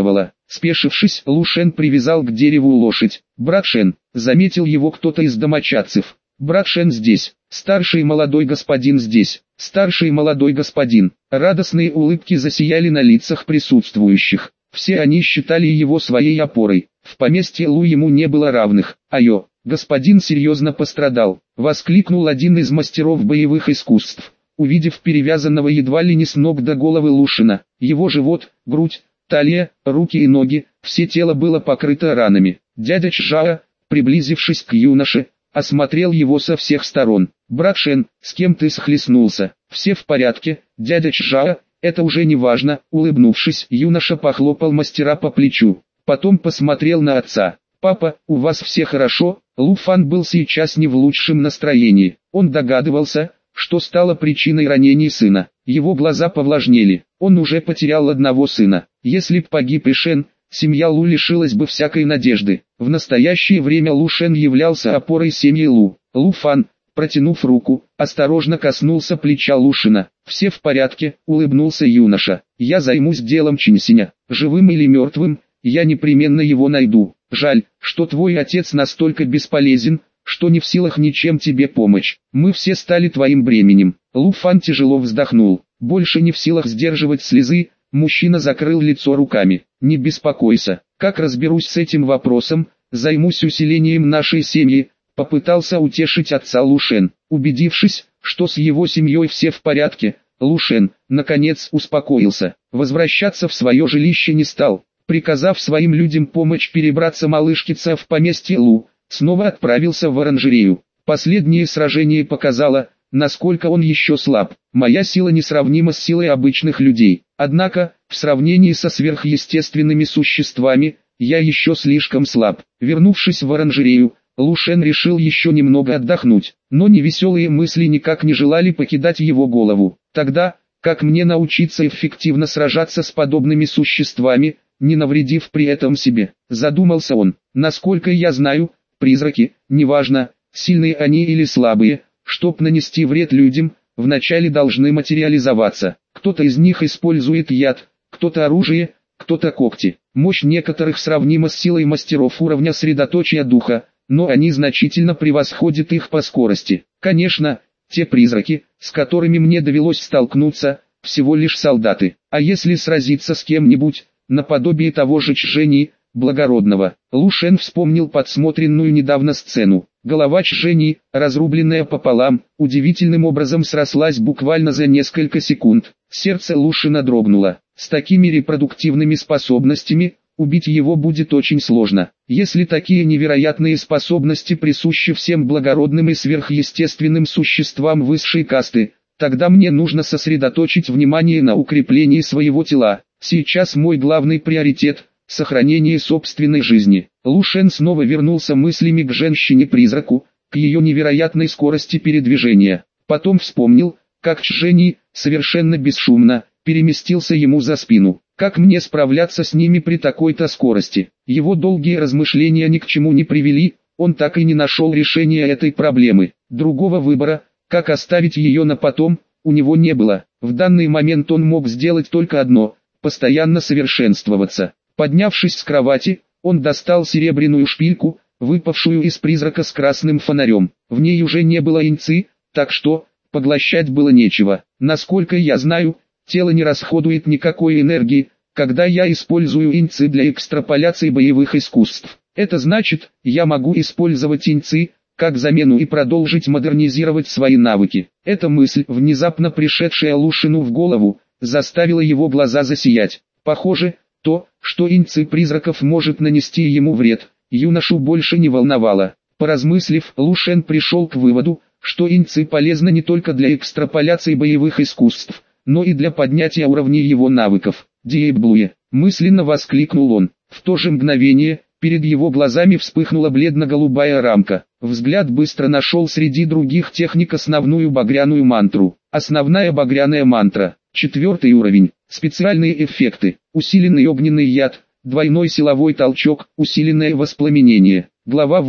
Спешившись, Лу Шен привязал к дереву лошадь. «Брат Шен», заметил его кто-то из домочадцев. «Брат Шен здесь, старший молодой господин здесь, старший молодой господин». Радостные улыбки засияли на лицах присутствующих. Все они считали его своей опорой. В поместье Лу ему не было равных. «Айо, господин серьезно пострадал», воскликнул один из мастеров боевых искусств, увидев перевязанного едва ли не с ног до головы Лушина. Его живот, грудь, талия, руки и ноги, все тело было покрыто ранами. Дядя Чжао, приблизившись к юноше, осмотрел его со всех сторон. «Брат Шен, с кем ты схлестнулся?» «Все в порядке, дядя Чжао, это уже не важно». Улыбнувшись, юноша похлопал мастера по плечу. Потом посмотрел на отца. «Папа, у вас все хорошо?» Лу Фан был сейчас не в лучшем настроении. Он догадывался, что стало причиной ранений сына. Его глаза повлажнели. Он уже потерял одного сына. Если б погиб и Шен, семья Лу лишилась бы всякой надежды. В настоящее время Лу Шен являлся опорой семьи Лу. Лу Фан, протянув руку, осторожно коснулся плеча Лушина. «Все в порядке», — улыбнулся юноша. «Я займусь делом Чинсиня. Живым или мертвым, я непременно его найду. Жаль, что твой отец настолько бесполезен, что не в силах ничем тебе помочь. Мы все стали твоим бременем». Лу Фан тяжело вздохнул. Больше не в силах сдерживать слезы, мужчина закрыл лицо руками. «Не беспокойся, как разберусь с этим вопросом, займусь усилением нашей семьи», попытался утешить отца Лу Шен. Убедившись, что с его семьей все в порядке, Лу Шен, наконец, успокоился. Возвращаться в свое жилище не стал. Приказав своим людям помочь перебраться малышке в поместье Лу, снова отправился в оранжерею. Последнее сражение показало, насколько он еще слаб. «Моя сила несравнима с силой обычных людей. Однако, в сравнении со сверхъестественными существами, я еще слишком слаб». Вернувшись в оранжерею, Лу Шен решил еще немного отдохнуть, но невеселые мысли никак не желали покидать его голову. «Тогда, как мне научиться эффективно сражаться с подобными существами, не навредив при этом себе?» Задумался он. «Насколько я знаю, призраки, неважно, сильные они или слабые, чтоб нанести вред людям, вначале должны материализоваться. Кто-то из них использует яд, кто-то оружие, кто-то когти. Мощь некоторых сравнима с силой мастеров уровня средоточия духа, но они значительно превосходят их по скорости. Конечно, те призраки, с которыми мне довелось столкнуться, всего лишь солдаты. А если сразиться с кем-нибудь, наподобие того же Чжени, благородного?» Лу Шен вспомнил подсмотренную недавно сцену. Голова Чжени, разрубленная пополам, удивительным образом срослась буквально за несколько секунд. Сердце Лушина дрогнуло. С такими репродуктивными способностями, убить его будет очень сложно. Если такие невероятные способности присущи всем благородным и сверхъестественным существам высшей касты, тогда мне нужно сосредоточить внимание на укреплении своего тела. Сейчас мой главный приоритет – сохранение собственной жизни. Лу Шен снова вернулся мыслями к женщине-призраку, к ее невероятной скорости передвижения. Потом вспомнил, как Чжени, совершенно бесшумно, переместился ему за спину. Как мне справляться с ними при такой-то скорости? Его долгие размышления ни к чему не привели, он так и не нашел решения этой проблемы. Другого выбора, как оставить ее на потом, у него не было. В данный момент он мог сделать только одно – постоянно совершенствоваться. Поднявшись с кровати, он достал серебряную шпильку, выпавшую из призрака с красным фонарем. В ней уже не было иньци, так что, поглощать было нечего. Насколько я знаю, тело не расходует никакой энергии, когда я использую иньци для экстраполяции боевых искусств. Это значит, я могу использовать иньци как замену и продолжить модернизировать свои навыки. Эта мысль, внезапно пришедшая Лушину в голову, заставила его глаза засиять. Похоже, то, что иньци призраков может нанести ему вред, юношу больше не волновало. Поразмыслив, Лу Шен пришел к выводу, что иньци полезны не только для экстраполяции боевых искусств, но и для поднятия уровней его навыков. «Диэблуе!» – мысленно воскликнул он. В то же мгновение, перед его глазами вспыхнула бледно-голубая рамка. Взгляд быстро нашел среди других техник основную багряную мантру. Основная багряная мантра. 4 уровень. Специальные эффекты. Усиленный огненный яд. Двойной силовой толчок. Усиленное воспламенение. Глава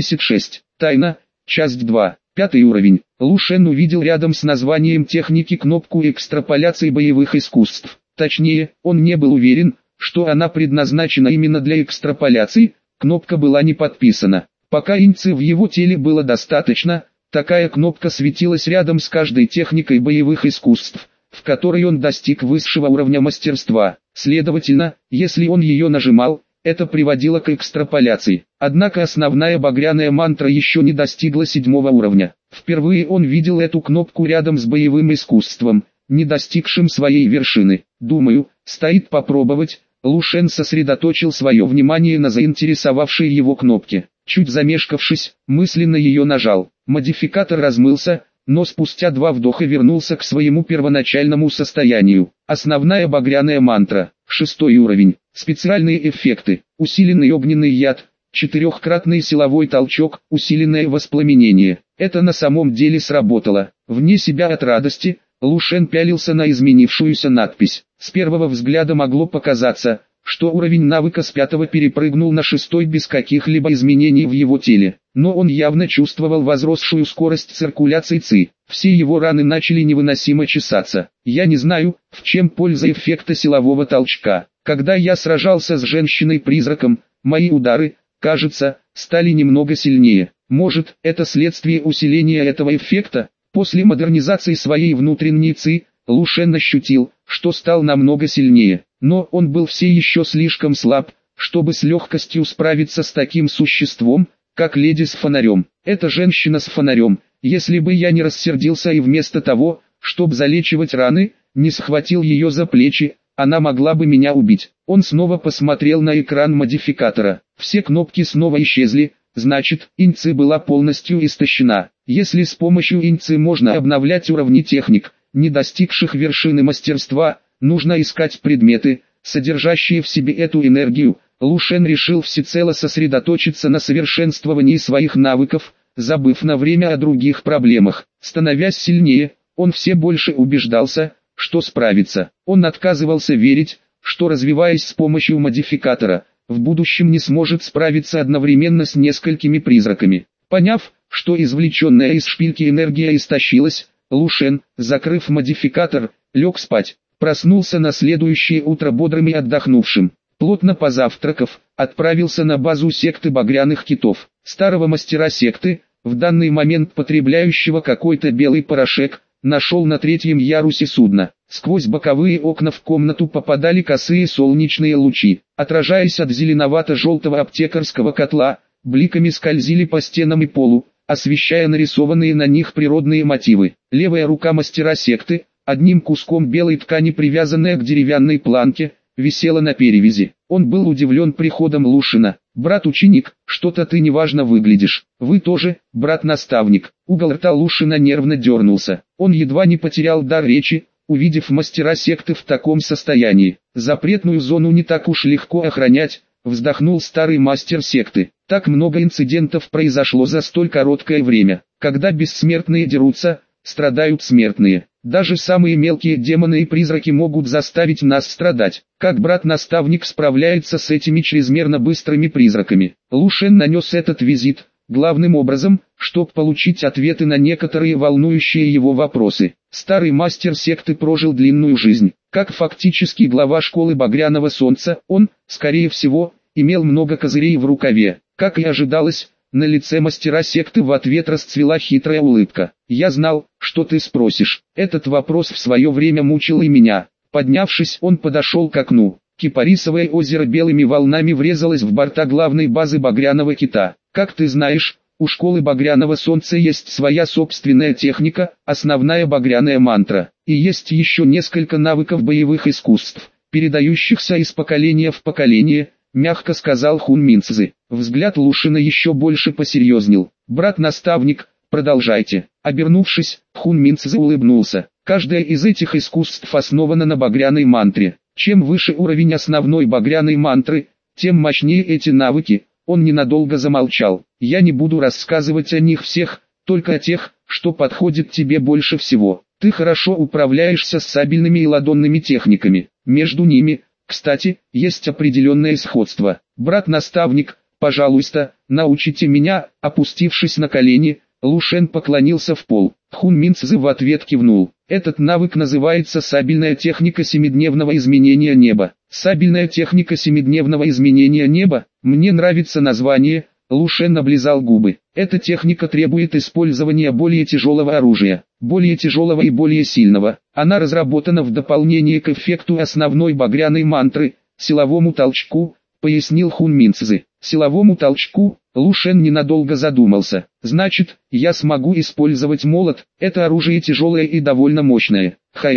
86. Тайна. Часть 2. 5 уровень. Лу Шен увидел рядом с названием техники кнопку экстраполяции боевых искусств. Точнее, он не был уверен, что она предназначена именно для экстраполяции, кнопка была не подписана. Пока инци в его теле было достаточно, такая кнопка светилась рядом с каждой техникой боевых искусств, в которой он достиг высшего уровня мастерства. Следовательно, если он ее нажимал, это приводило к экстраполяции. Однако основная багряная мантра еще не достигла 7-го уровня. Впервые он видел эту кнопку рядом с боевым искусством, не достигшим своей вершины. Думаю, стоит попробовать. Лу Шен сосредоточил свое внимание на заинтересовавшей его кнопке. Чуть замешкавшись, мысленно ее нажал. Модификатор размылся, но спустя 2 вдоха вернулся к своему первоначальному состоянию. Основная багряная мантра, 6-й уровень, специальные эффекты, усиленный огненный яд, 4-кратный силовой толчок, усиленное воспламенение. Это на самом деле сработало. Вне себя от радости, Лу Шен пялился на изменившуюся надпись. С первого взгляда могло показаться, что уровень навыка с 5-го перепрыгнул на 6-й без каких-либо изменений в его теле. Но он явно чувствовал возросшую скорость циркуляции ЦИ. Все его раны начали невыносимо чесаться. Я не знаю, в чем польза эффекта силового толчка. Когда я сражался с женщиной-призраком, мои удары, кажется, стали немного сильнее. Может, это следствие усиления этого эффекта? После модернизации своей внутренней ЦИ, Лу Шен ощутил, что стал намного сильнее. Но он был все еще слишком слаб, чтобы с легкостью справиться с таким существом, как леди с фонарем. Эта женщина с фонарем, если бы я не рассердился и вместо того, чтобы залечивать раны, не схватил ее за плечи, она могла бы меня убить. Он снова посмотрел на экран модификатора. Все кнопки снова исчезли, значит, инци была полностью истощена. Если с помощью инци можно обновлять уровни техник, не достигших вершины мастерства, нужно искать предметы, содержащие в себе эту энергию. Лу Шен решил всецело сосредоточиться на совершенствовании своих навыков, забыв на время о других проблемах. Становясь сильнее, он все больше убеждался, что справится. Он отказывался верить, что развиваясь с помощью модификатора, в будущем не сможет справиться одновременно с несколькими призраками. Поняв, что извлеченная из шпильки энергия истощилась, Лу Шен, закрыв модификатор, лег спать. Проснулся на следующее утро бодрым и отдохнувшим. Плотно позавтракав, отправился на базу секты багряных китов. Старого мастера секты, в данный момент потребляющего какой-то белый порошок, нашел на 3-м ярусе судна. Сквозь боковые окна в комнату попадали косые солнечные лучи. Отражаясь от зеленовато-желтого аптекарского котла, бликами скользили по стенам и полу, освещая нарисованные на них природные мотивы. Левая рука мастера секты, одним куском белой ткани привязанная к деревянной планке, висела на перевязи. Он был удивлен приходом Лу Шена. «Брат-ученик, что-то ты неважно выглядишь. Вы тоже, брат-наставник». Угол рта Лу Шена нервно дернулся. Он едва не потерял дар речи, увидев мастера секты в таком состоянии. «Запретную зону не так уж легко охранять», — вздохнул старый мастер секты. «Так много инцидентов произошло за столь короткое время. Когда бессмертные дерутся, страдают смертные. Даже самые мелкие демоны и призраки могут заставить нас страдать. Как брат-наставник справляется с этими чрезмерно быстрыми призраками?» Лу Шен нанес этот визит, главным образом, чтобы получить ответы на некоторые волнующие его вопросы. Старый мастер секты прожил длинную жизнь. Как фактически глава школы Багряного Солнца, он, скорее всего, имел много козырей в рукаве. Как и ожидалось, на лице мастера секты в ответ расцвела хитрая улыбка. «Я знал, что ты спросишь. Этот вопрос в свое время мучил и меня». Поднявшись, он подошел к окну. Кипарисовое озеро белыми волнами врезалось в борта главной базы Багряного Кита. «Как ты знаешь, у школы Багряного Солнца есть своя собственная техника, основная багряная мантра. И есть еще несколько навыков боевых искусств, передающихся из поколения в поколение», — мягко сказал Хун Минцзы. Взгляд Лу Шена еще больше посерьезнел. «Брат-наставник, продолжайте». Обернувшись, Хун Минцзы улыбнулся. «Каждое из этих искусств основано на багряной мантре. Чем выше уровень основной багряной мантры, тем мощнее эти навыки». Он ненадолго замолчал. «Я не буду рассказывать о них всех, только о тех, что подходит тебе больше всего. Ты хорошо управляешься с сабельными и ладонными техниками. Между ними, кстати, есть определенное сходство. Брат-наставник, пожалуйста, научите меня». Опустившись на колени, Лу Шен поклонился в пол. Хун Минцзы в ответ кивнул. Этот навык называется сабельная техника семидневного изменения неба. Сабельная техника семидневного изменения неба? Мне нравится название. Лу Шен облизал губы. Эта техника требует использования более тяжелого оружия, более тяжелого и более сильного. Она разработана в дополнение к эффекту основной багряной мантры, силовому толчку, пояснил Хун Минцзы. Силовому толчку? Лу Шен ненадолго задумался. Значит, я смогу использовать молот, это оружие тяжелое и довольно мощное.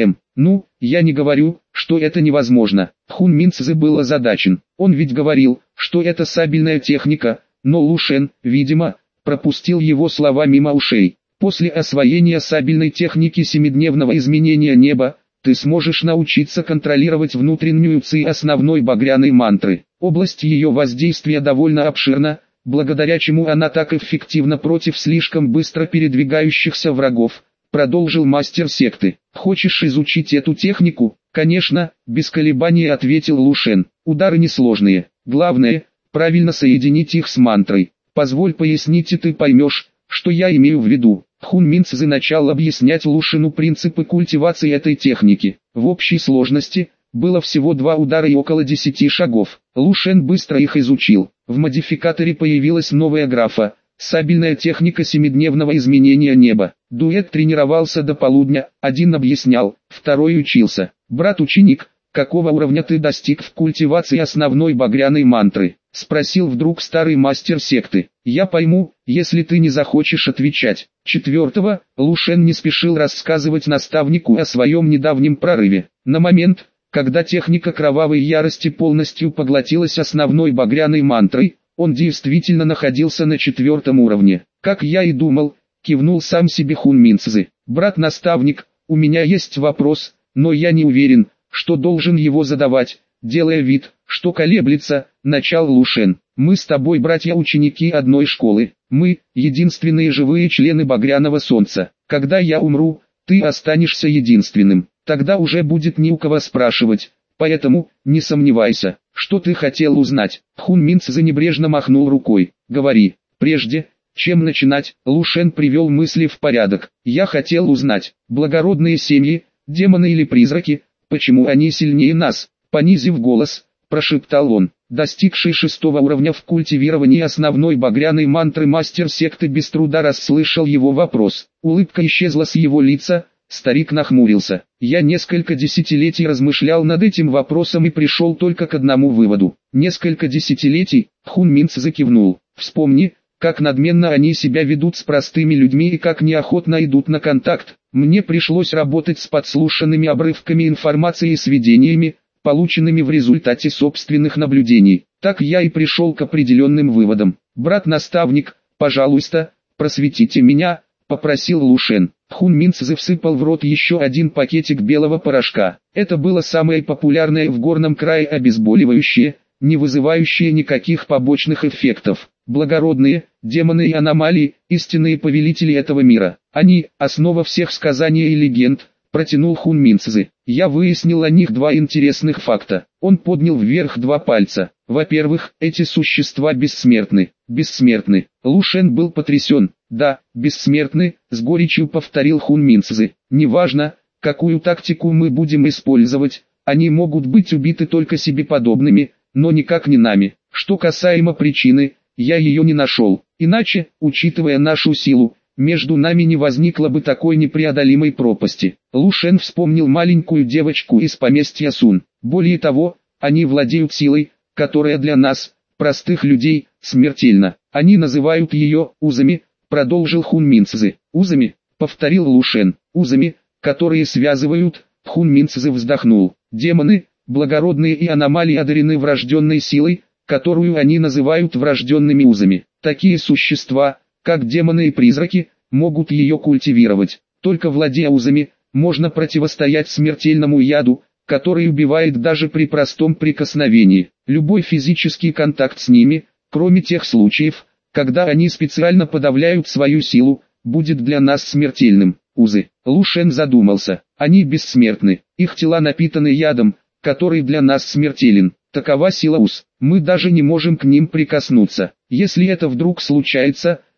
Ну, я не говорю, что это невозможно. Хун Минцзы был озадачен. Он ведь говорил, что это сабельная техника, но Лу Шен, видимо, пропустил его слова мимо ушей. После освоения сабельной техники семидневного изменения неба, ты сможешь научиться контролировать внутреннюю ци основной багряной мантры. Область ее воздействия довольно обширна, благодаря чему она так эффективна против слишком быстро передвигающихся врагов, продолжил мастер секты. Хочешь изучить эту технику? Конечно, без колебаний ответил Лу Шен. Удары несложные. Главное, правильно соединить их с мантрой. Позволь пояснить, и ты поймешь, что я имею в виду. Хун Минцзы начал объяснять Лу Шену принципы культивации этой техники. В общей сложности было всего 2 удара и около 10 шагов. Лу Шен быстро их изучил. В модификаторе появилась новая графа – сабельная техника семидневного изменения неба. Дуэт тренировался до полудня, один объяснял, второй учился. Брат-ученик, какого уровня ты достиг в культивации основной багряной мантры? Спросил вдруг старый мастер секты. Я пойму, если ты не захочешь отвечать. 4-го, Лу Шен не спешил рассказывать наставнику о своем недавнем прорыве. На момент, когда техника кровавой ярости полностью поглотилась основной багряной мантрой, он действительно находился на 4-м уровне. Как я и думал, кивнул сам себе Хун Минцзы. Брат-наставник, у меня есть вопрос, но я не уверен, что должен его задавать. Делая вид, что колеблется, начал Лу Шен. Мы с тобой братья-ученики одной школы. Мы – единственные живые члены Багряного Солнца. Когда я умру, ты останешься единственным. Тогда уже будет не у кого спрашивать. Поэтому, не сомневайся, что ты хотел узнать. Хун Минцзы небрежно махнул рукой. Говори. Прежде, чем начинать, Лу Шен привел мысли в порядок. Я хотел узнать, благородные семьи, демоны или призраки, почему они сильнее нас? Понизив голос, прошептал он. Достигший 6-го уровня в культивировании основной багряной мантры мастер секты без труда расслышал его вопрос. Улыбка исчезла с его лица, старик нахмурился. Я несколько десятилетий размышлял над этим вопросом и пришел только к одному выводу. Несколько десятилетий? Хун Минцзы кивнул. Вспомни, как надменно они себя ведут с простыми людьми и как неохотно идут на контакт. Мне пришлось работать с подслушанными обрывками информации и сведениями, полученными в результате собственных наблюдений. Так я и пришел к определенным выводам. Брат-наставник, пожалуйста, просветите меня, попросил Лу Шен. Хун Минцзы всыпал в рот еще один пакетик белого порошка. Это было самое популярное в горном крае обезболивающее, не вызывающее никаких побочных эффектов. Благородные, демоны и аномалии, истинные повелители этого мира. Они – основа всех сказаний и легенд, протянул Хун Минцзы. Я выяснил о них 2 интересных факта. Он поднял вверх 2 пальца. Во-первых, эти существа бессмертны. Бессмертны. Лу Шен был потрясен. Да, бессмертны, с горечью повторил Хун Минцзы. Неважно, какую тактику мы будем использовать, они могут быть убиты только себе подобными, но никак не нами. Что касаемо причины, я ее не нашел. Иначе, учитывая нашу силу, между нами не возникло бы такой непреодолимой пропасти. Лу Шен вспомнил маленькую девочку из поместья Сун. Более того, они владеют силой, которая для нас, простых людей, смертельна. Они называют ее узами, продолжил Хун Минцзы. Узами, повторил Лу Шен. Узами, которые связывают. Хун Минцзы вздохнул. Демоны, благородные и аномалии одарены врожденной силой, которую они называют врожденными узами. Такие существа, как демоны и призраки, могут ее культивировать. Только владея узами, можно противостоять смертельному яду, который убивает даже при простом прикосновении. Любой физический контакт с ними, кроме тех случаев, когда они специально подавляют свою силу, будет для нас смертельным. Узы. Лу Шен задумался. Они бессмертны. Их тела напитаны ядом, который для нас смертелен. Такова сила уз. Мы даже не можем к ним прикоснуться. Если это вдруг случается,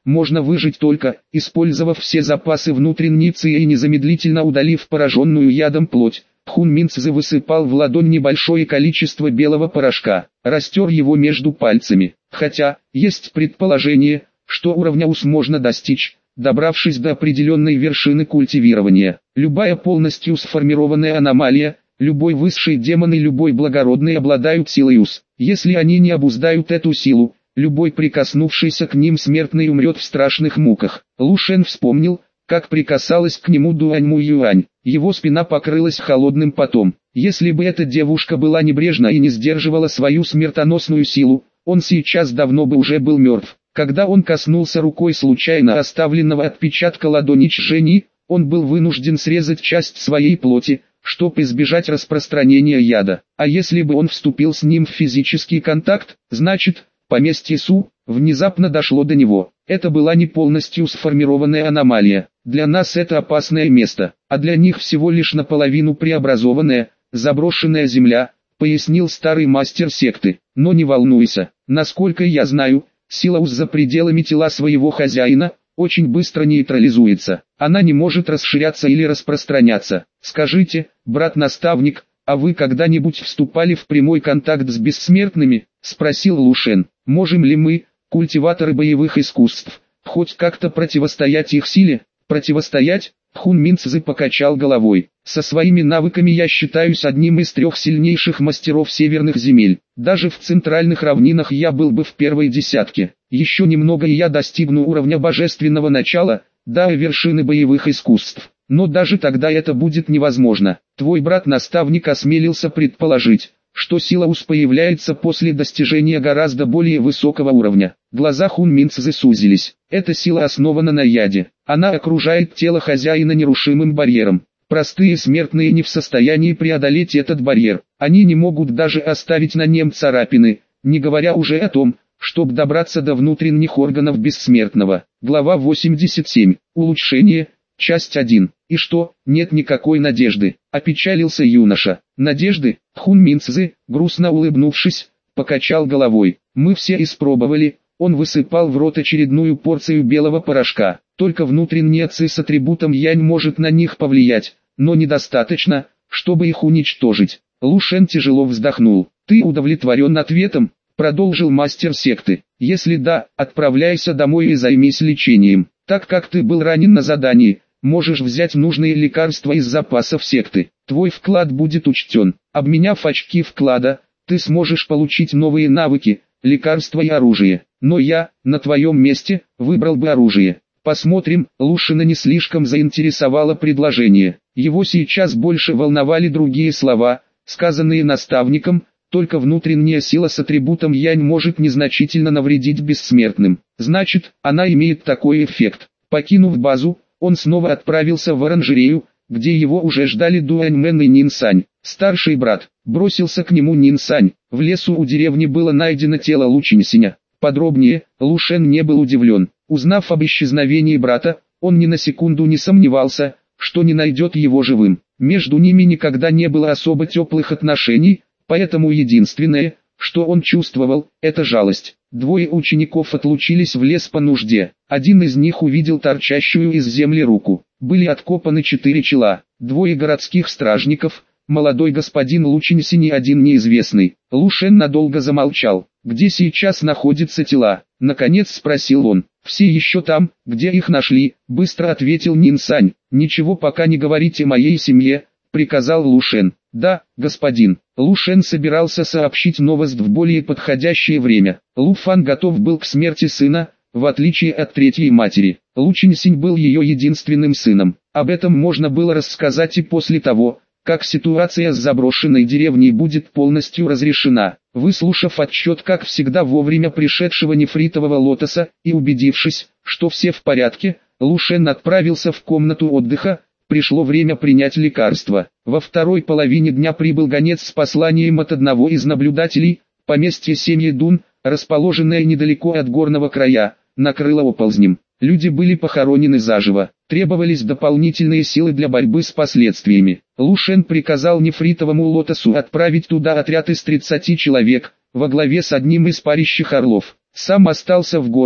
можно выжить только, использовав все запасы внутренней ци и незамедлительно удалив пораженную ядом плоть. Хун Минцзе высыпал в ладонь небольшое количество белого порошка, растер его между пальцами. Хотя, есть предположение, что уровня УС можно достичь, добравшись до определенной вершины культивирования. Любая полностью сформированная аномалия, любой высший демон и любой благородный обладают силой УС. Если они не обуздают эту силу, любой прикоснувшийся к ним смертный умрет в страшных муках. Лу Шен вспомнил, как прикасалась к нему Дуаньму Юань. Его спина покрылась холодным потом. Если бы эта девушка была небрежна и не сдерживала свою смертоносную силу, он сейчас давно бы уже был мертв. Когда он коснулся рукой случайно оставленного отпечатка ладони Чжэни, он был вынужден срезать часть своей плоти, чтобы избежать распространения яда. А если бы он вступил с ним в физический контакт, значит, поместье Су, внезапно дошло до него. Это была не полностью сформированная аномалия. Для нас это опасное место, а для них всего лишь наполовину преобразованная, заброшенная земля, пояснил старый мастер секты. Но не волнуйся, насколько я знаю, сила УС за пределами тела своего хозяина очень быстро нейтрализуется. Она не может расширяться или распространяться. Скажите, брат-наставник, а вы когда-нибудь вступали в прямой контакт с бессмертными? Спросил Лу Шен. Можем ли мы, культиваторы боевых искусств, хоть как-то противостоять их силе? Противостоять? Хун Минцзе покачал головой. Со своими навыками я считаюсь одним из 3 сильнейших мастеров северных земель. Даже в центральных равнинах я был бы в первой десятке. Еще немного и я достигну уровня божественного начала, до вершины боевых искусств. Но даже тогда это будет невозможно. Твой брат-наставник осмелился предположить, что сила УС появляется после достижения гораздо более высокого уровня. Глаза Хун Минцзе сузились. Эта сила основана на яде. Она окружает тело хозяина нерушимым барьером. Простые смертные не в состоянии преодолеть этот барьер. Они не могут даже оставить на нем царапины, не говоря уже о том, чтобы добраться до внутренних органов бессмертного. Глава 87. Улучшение. Часть 1. И что, нет никакой надежды? Опечалился юноша. Надежды? Хун Минцзе, грустно улыбнувшись, покачал головой. Мы все испробовали. Он высыпал в рот очередную порцию белого порошка. Только внутренняя ци с атрибутом янь может на них повлиять, но недостаточно, чтобы их уничтожить. Лу Шен тяжело вздохнул. Ты удовлетворен ответом? Продолжил мастер секты. Если да, отправляйся домой и займись лечением. Так как ты был ранен на задании, можешь взять нужные лекарства из запасов секты. Твой вклад будет учтен. Обменяв очки вклада, ты сможешь получить новые навыки, лекарства и оружие. Но я, на твоем месте, выбрал бы оружие. Посмотрим. Лу Шена не слишком заинтересовало предложение. Его сейчас больше волновали другие слова, сказанные наставником. Только внутренняя сила с атрибутом янь может незначительно навредить бессмертным. Значит, она имеет такой эффект. Покинув базу, он снова отправился в оранжерею, где его уже ждали Дуаньмен и Нинсань. Старший брат бросился к нему Нинсань. В лесу у деревни было найдено тело Лу Чинсиня. Подробнее, Лу Шен не был удивлен. Узнав об исчезновении брата, он ни на секунду не сомневался, что не найдет его живым. Между ними никогда не было особо теплых отношений, поэтому единственное, что он чувствовал, это жалость. Двое учеников отлучились в лес по нужде. Один из них увидел торчащую из земли руку. Были откопаны 4 тела. 2 городских стражников, молодой господин Лу Чинсинь и один неизвестный. Лу Шен надолго замолчал. «Где сейчас находятся тела?» — наконец спросил он. «Все еще там, где их нашли», — быстро ответил Нинсань. «Ничего пока не говорите моей семье», — приказал Лу Шен. «Да, господин». Лу Шен собирался сообщить новость в более подходящее время. Лу Фан готов был к смерти сына, в отличие от третьей матери. Лу Чинсинь был ее единственным сыном. Об этом можно было рассказать и после того, как ситуация с заброшенной деревней будет полностью разрешена. Выслушав отчет как всегда вовремя пришедшего нефритового лотоса, и убедившись, что все в порядке, Лу Шен отправился в комнату отдыха. Пришло время принять лекарство. Во второй половине дня прибыл гонец с посланием от одного из наблюдателей. Поместье семьи Дун, расположенное недалеко от горного края, накрыло оползнем. Люди были похоронены заживо. Требовались дополнительные силы для борьбы с последствиями. Лу Шен приказал нефритовому лотосу отправить туда отряд из 30 человек, во главе с одним из парящих орлов. Сам остался в городе,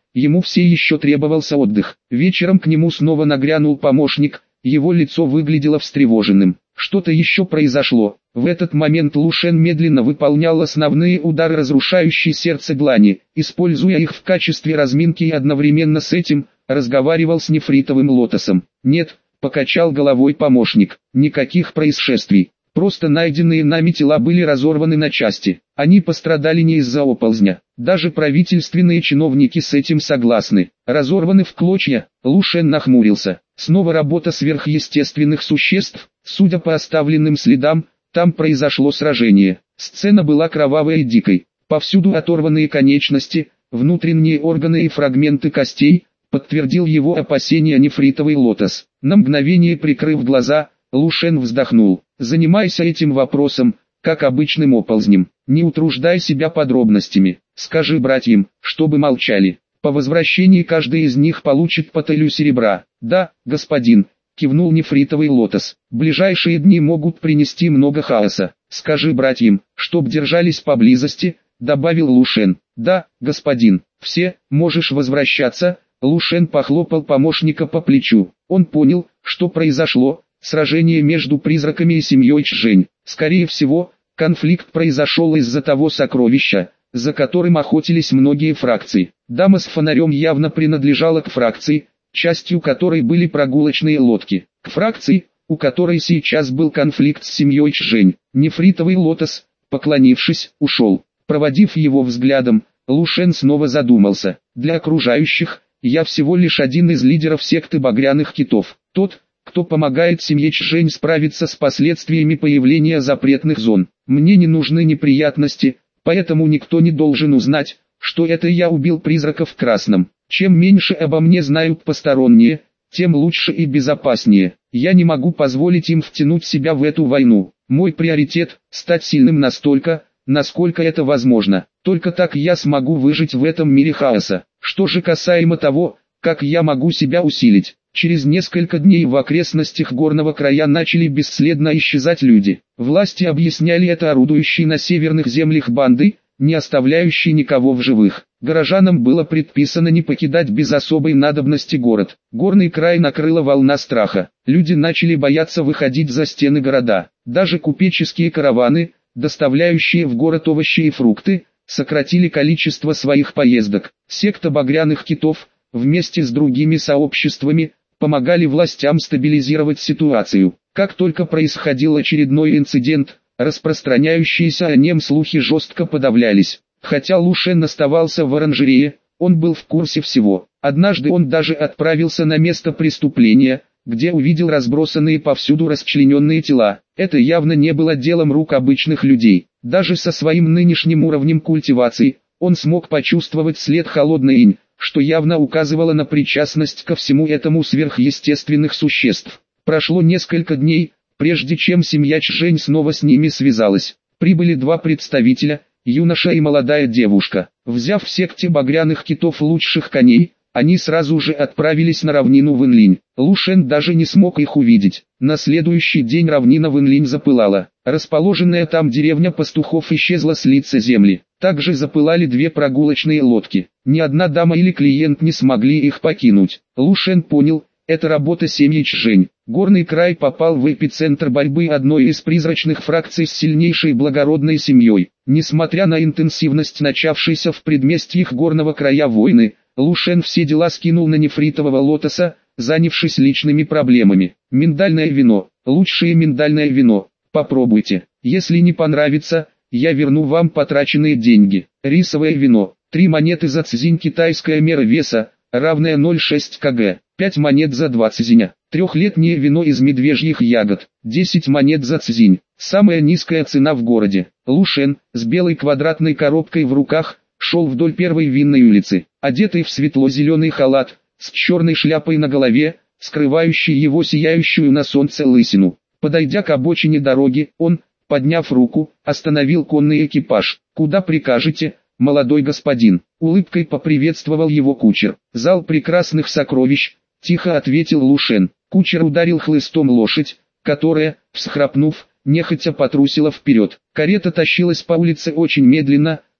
ему все еще требовался отдых. Вечером к нему снова нагрянул помощник, его лицо выглядело встревоженным. Что-то еще произошло. В этот момент Лу Шен медленно выполнял основные удары, разрушающие сердце длани, используя их в качестве разминки, и одновременно с этим разговаривал с нефритовым лотосом. «Нет», — покачал головой помощник, — «никаких происшествий. Просто найденные нами тела были разорваны на части. Они пострадали не из-за оползня. Даже правительственные чиновники с этим согласны. Разорваны в клочья». Лу Шен нахмурился. Снова работа сверхъестественных существ. Судя по оставленным следам, там произошло сражение. Сцена была кровавой и дикой. Повсюду оторванные конечности, внутренние органы и фрагменты костей, подтвердил его опасения нефритовый лотос. На мгновение прикрыв глаза, Лу Шен вздохнул. «Занимайся этим вопросом, как обычным оползнем. Не утруждай себя подробностями. Скажи братьям, чтобы молчали. По возвращении каждый из них получит по талию серебра». «Да, господин», — кивнул нефритовый лотос. «Ближайшие дни могут принести много хаоса. Скажи братьям, чтоб держались поблизости», — добавил Лу Шен. «Да, господин. Все, можешь возвращаться». Лу Шен похлопал помощника по плечу. Он понял, что произошло. Сражение между призраками и семьей Чжэнь. Скорее всего, конфликт произошел из-за того сокровища, за которым охотились многие фракции. Дама с фонарем явно принадлежала к фракции, частью которой были прогулочные лодки. К фракции, у которой сейчас был конфликт с семьей Чжэнь. Нефритовый лотос, поклонившись, ушел. Проводив его взглядом, Лу Шен снова задумался. Для окружающих, я всего лишь один из лидеров секты багряных китов. Тот, кто помогает семье Чжэнь справиться с последствиями появления запретных зон. Мне не нужны неприятности, поэтому никто не должен узнать, что это я убил призрака в красном. Чем меньше обо мне знают посторонние, тем лучше и безопаснее. Я не могу позволить им втянуть себя в эту войну. Мой приоритет – стать сильным настолько, насколько это возможно. Только так я смогу выжить в этом мире хаоса. Что же касаемо того, как я могу себя усилить. Через несколько дней в окрестностях горного края начали бесследно исчезать люди. Власти объясняли это орудующей на северных землях банды, не оставляющей никого в живых. Горожанам было предписано не покидать без особой надобности город. Горный край накрыла волна страха. Люди начали бояться выходить за стены города. Даже купеческие караваны, доставляющие в город овощи и фрукты, сократили количество своих поездок. Секта багряных китов, вместе с другими сообществами, помогали властям стабилизировать ситуацию. Как только происходил очередной инцидент, распространяющиеся о нем слухи жестко подавлялись. Хотя Лу Шен оставался в оранжерее, он был в курсе всего. Однажды он даже отправился на место преступления, где увидел разбросанные повсюду расчлененные тела. Это явно не было делом рук обычных людей. Даже со своим нынешним уровнем культивации, он смог почувствовать след холодной инь, что явно указывало на причастность ко всему этому сверхъестественных существ. Прошло несколько дней, прежде чем семья Чжэнь снова с ними связалась. Прибыли два представителя, юноша и молодая девушка. Взяв в секте багряных китов лучших коней, они сразу же отправились на равнину Вэнлинь. Лу Шен даже не смог их увидеть. На следующий день равнина Вэнлинь запылала. Расположенная там деревня пастухов исчезла с лица земли. Также запылали две прогулочные лодки. Ни одна дама или клиент не смогли их покинуть. Лу Шен понял, это работа семьи Чжэнь. Горный край попал в эпицентр борьбы одной из призрачных фракций с сильнейшей благородной семьей. Несмотря на интенсивность начавшейся в предместьях горного края войны, Лу Шен все дела скинул на нефритового лотоса, занявшись личными проблемами. Миндальное вино, лучшее миндальное вино, попробуйте. Если не понравится, я верну вам потраченные деньги. Рисовое вино, 3 монеты за цзинь, китайская мера веса, равная 0,6 кг, 5 монет за 2 цзиня. Трехлетнее вино из медвежьих ягод, 10 монет за цзинь. Самая низкая цена в городе. Лу Шен, с белой квадратной коробкой в руках, шел вдоль первой винной улицы, одетый в светло-зеленый халат, с черной шляпой на голове, скрывающей его сияющую на солнце лысину. Подойдя к обочине дороги, он, подняв руку, остановил конный экипаж. «Куда прикажете, молодой господин?» Улыбкой поприветствовал его кучер. «Зал прекрасных сокровищ», — тихо ответил Лу Шен. Кучер ударил хлыстом лошадь, которая, всхрапнув, нехотя потрусила вперед. Карета тащилась по улице очень медленно,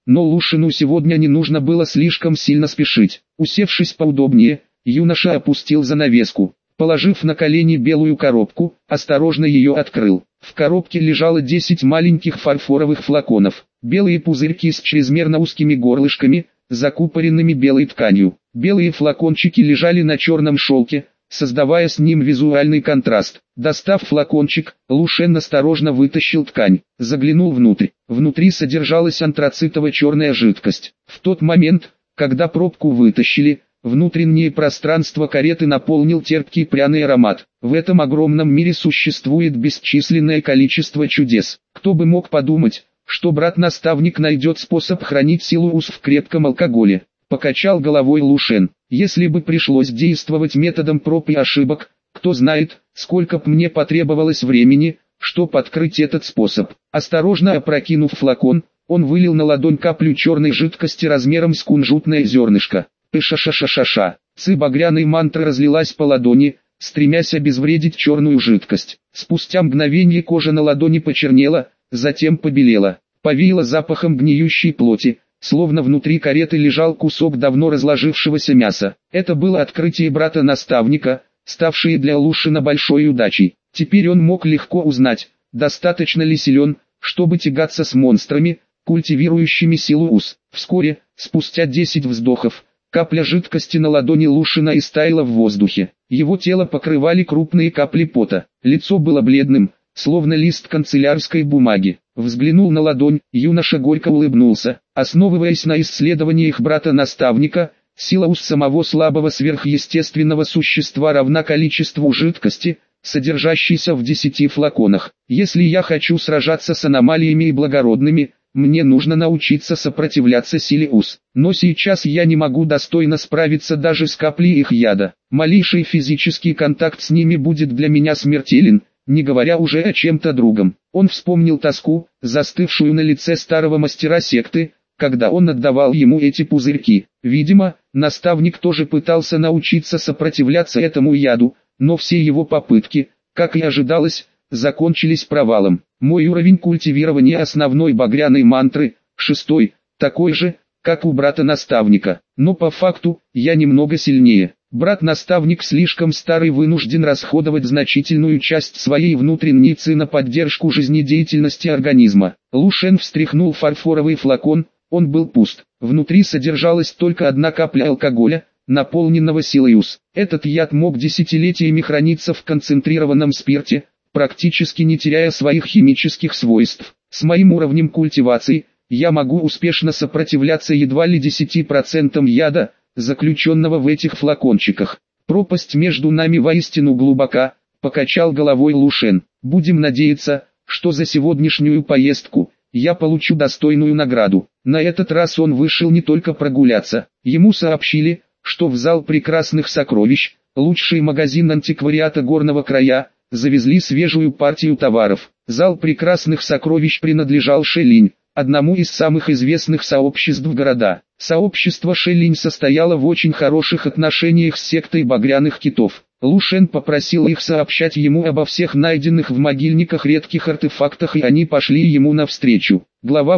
но Лушину сегодня не нужно было слишком сильно спешить. Усевшись поудобнее, юноша опустил занавеску. Положив на колени белую коробку, осторожно ее открыл. В коробке лежало 10 маленьких фарфоровых флаконов. Белые пузырьки с чрезмерно узкими горлышками, закупоренными белой тканью. Белые флакончики лежали на черном шелке, создавая с ним визуальный контраст. Достав флакончик, Лушен осторожно вытащил ткань, заглянул внутрь. Внутри содержалась антрацитово-черная жидкость. В тот момент, когда пробку вытащили, внутреннее пространство кареты наполнил терпкий пряный аромат. В этом огромном мире существует бесчисленное количество чудес. Кто бы мог подумать, что брат-наставник найдет способ хранить силу уз в крепком алкоголе. Покачал головой Лушен. Если бы пришлось действовать методом проб и ошибок, кто знает, сколько б мне потребовалось времени, чтобы открыть этот способ. Осторожно опрокинув флакон, он вылил на ладонь каплю черной жидкости размером с кунжутное зернышко. Пыша-ша-ша-ша-ша. Ци багряной мантры разлилась по ладони, стремясь обезвредить черную жидкость. Спустя мгновение кожа на ладони почернела, затем побелела. Повеяло запахом гниющей плоти, словно внутри кареты лежал кусок давно разложившегося мяса. Это было открытие брата-наставника, ставшее для Лушина большой удачей. Теперь он мог легко узнать, достаточно ли силен, чтобы тягаться с монстрами, культивирующими силу уз. Вскоре, спустя 10 вздохов, капля жидкости на ладони Лушина истаяла в воздухе. Его тело покрывали крупные капли пота. Лицо было бледным, словно лист канцелярской бумаги. Взглянул на ладонь, юноша горько улыбнулся. Основываясь на исследованиях брата-наставника, сила уз самого слабого сверхъестественного существа равна количеству жидкости, содержащейся в 10 флаконах. Если я хочу сражаться с аномалиями и благородными, мне нужно научиться сопротивляться силе уз. Но сейчас я не могу достойно справиться даже с каплей их яда. Малейший физический контакт с ними будет для меня смертелен, не говоря уже о чем-то другом. Он вспомнил тоску, застывшую на лице старого мастера секты, когда он отдавал ему эти пузырьки. Видимо, наставник тоже пытался научиться сопротивляться этому яду, но все его попытки, как и ожидалось, закончились провалом. Мой уровень культивирования основной багряной мантры, 6, такой же, как у брата-наставника. Но по факту, я немного сильнее. Брат-наставник слишком старый, вынужден расходовать значительную часть своей внутренней ци на поддержку жизнедеятельности организма. Лушен встряхнул фарфоровый флакон, он был пуст. Внутри содержалась только одна капля алкоголя, наполненного силой уз. Этот яд мог десятилетиями храниться в концентрированном спирте, практически не теряя своих химических свойств. С моим уровнем культивации, я могу успешно сопротивляться едва ли 10% яда, заключенного в этих флакончиках. Пропасть между нами воистину глубока, покачал головой Лушен. Будем надеяться, что за сегодняшнюю поездку я получу достойную награду. На этот раз он вышел не только прогуляться. Ему сообщили, что в зал прекрасных сокровищ, лучший магазин антиквариата горного края, завезли свежую партию товаров. Зал прекрасных сокровищ принадлежал Шелинь, одному из самых известных сообществ города. Сообщество Шелинь состояло в очень хороших отношениях с сектой багряных китов. Лушен попросил их сообщать ему обо всех найденных в могильниках редких артефактах, и они пошли ему навстречу. Глава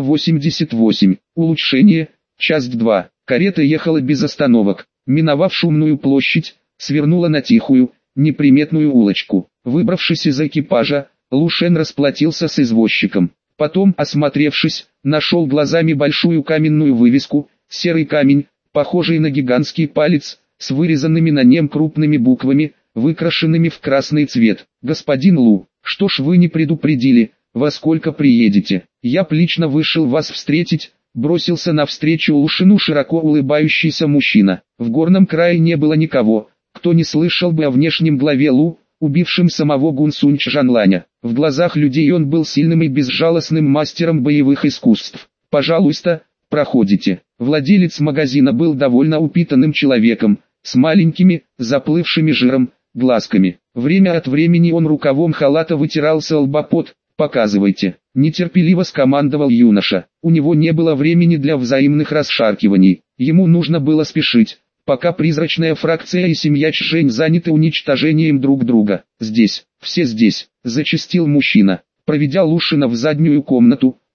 88. Улучшение. Часть 2. Карета ехала без остановок. Миновав шумную площадь, свернула на тихую, неприметную улочку. Выбравшись из экипажа, Лушен расплатился с извозчиком. Потом, осмотревшись, нашел глазами большую каменную вывеску, серый камень, похожий на гигантский палец, с вырезанными на нем крупными буквами, выкрашенными в красный цвет. «Господин Лу, что ж вы не предупредили, во сколько приедете? Я б лично вышел вас встретить», бросился навстречу Лушину широко улыбающийся мужчина. В горном крае не было никого, кто не слышал бы о внешнем главе Лу, убившим самого Гунсунь Чжанланя. В глазах людей он был сильным и безжалостным мастером боевых искусств. «Пожалуйста, проходите». Владелец магазина был довольно упитанным человеком, с маленькими, заплывшими жиром, глазками. Время от времени он рукавом халата вытирал с лба пот. «Показывайте», — нетерпеливо скомандовал юноша. У него не было времени для взаимных расшаркиваний. Ему нужно было спешить, пока призрачная фракция и семья Чжэнь заняты уничтожением друг друга. «Здесь, все здесь», — зачастил мужчина. Проведя Лушина в заднюю комнату,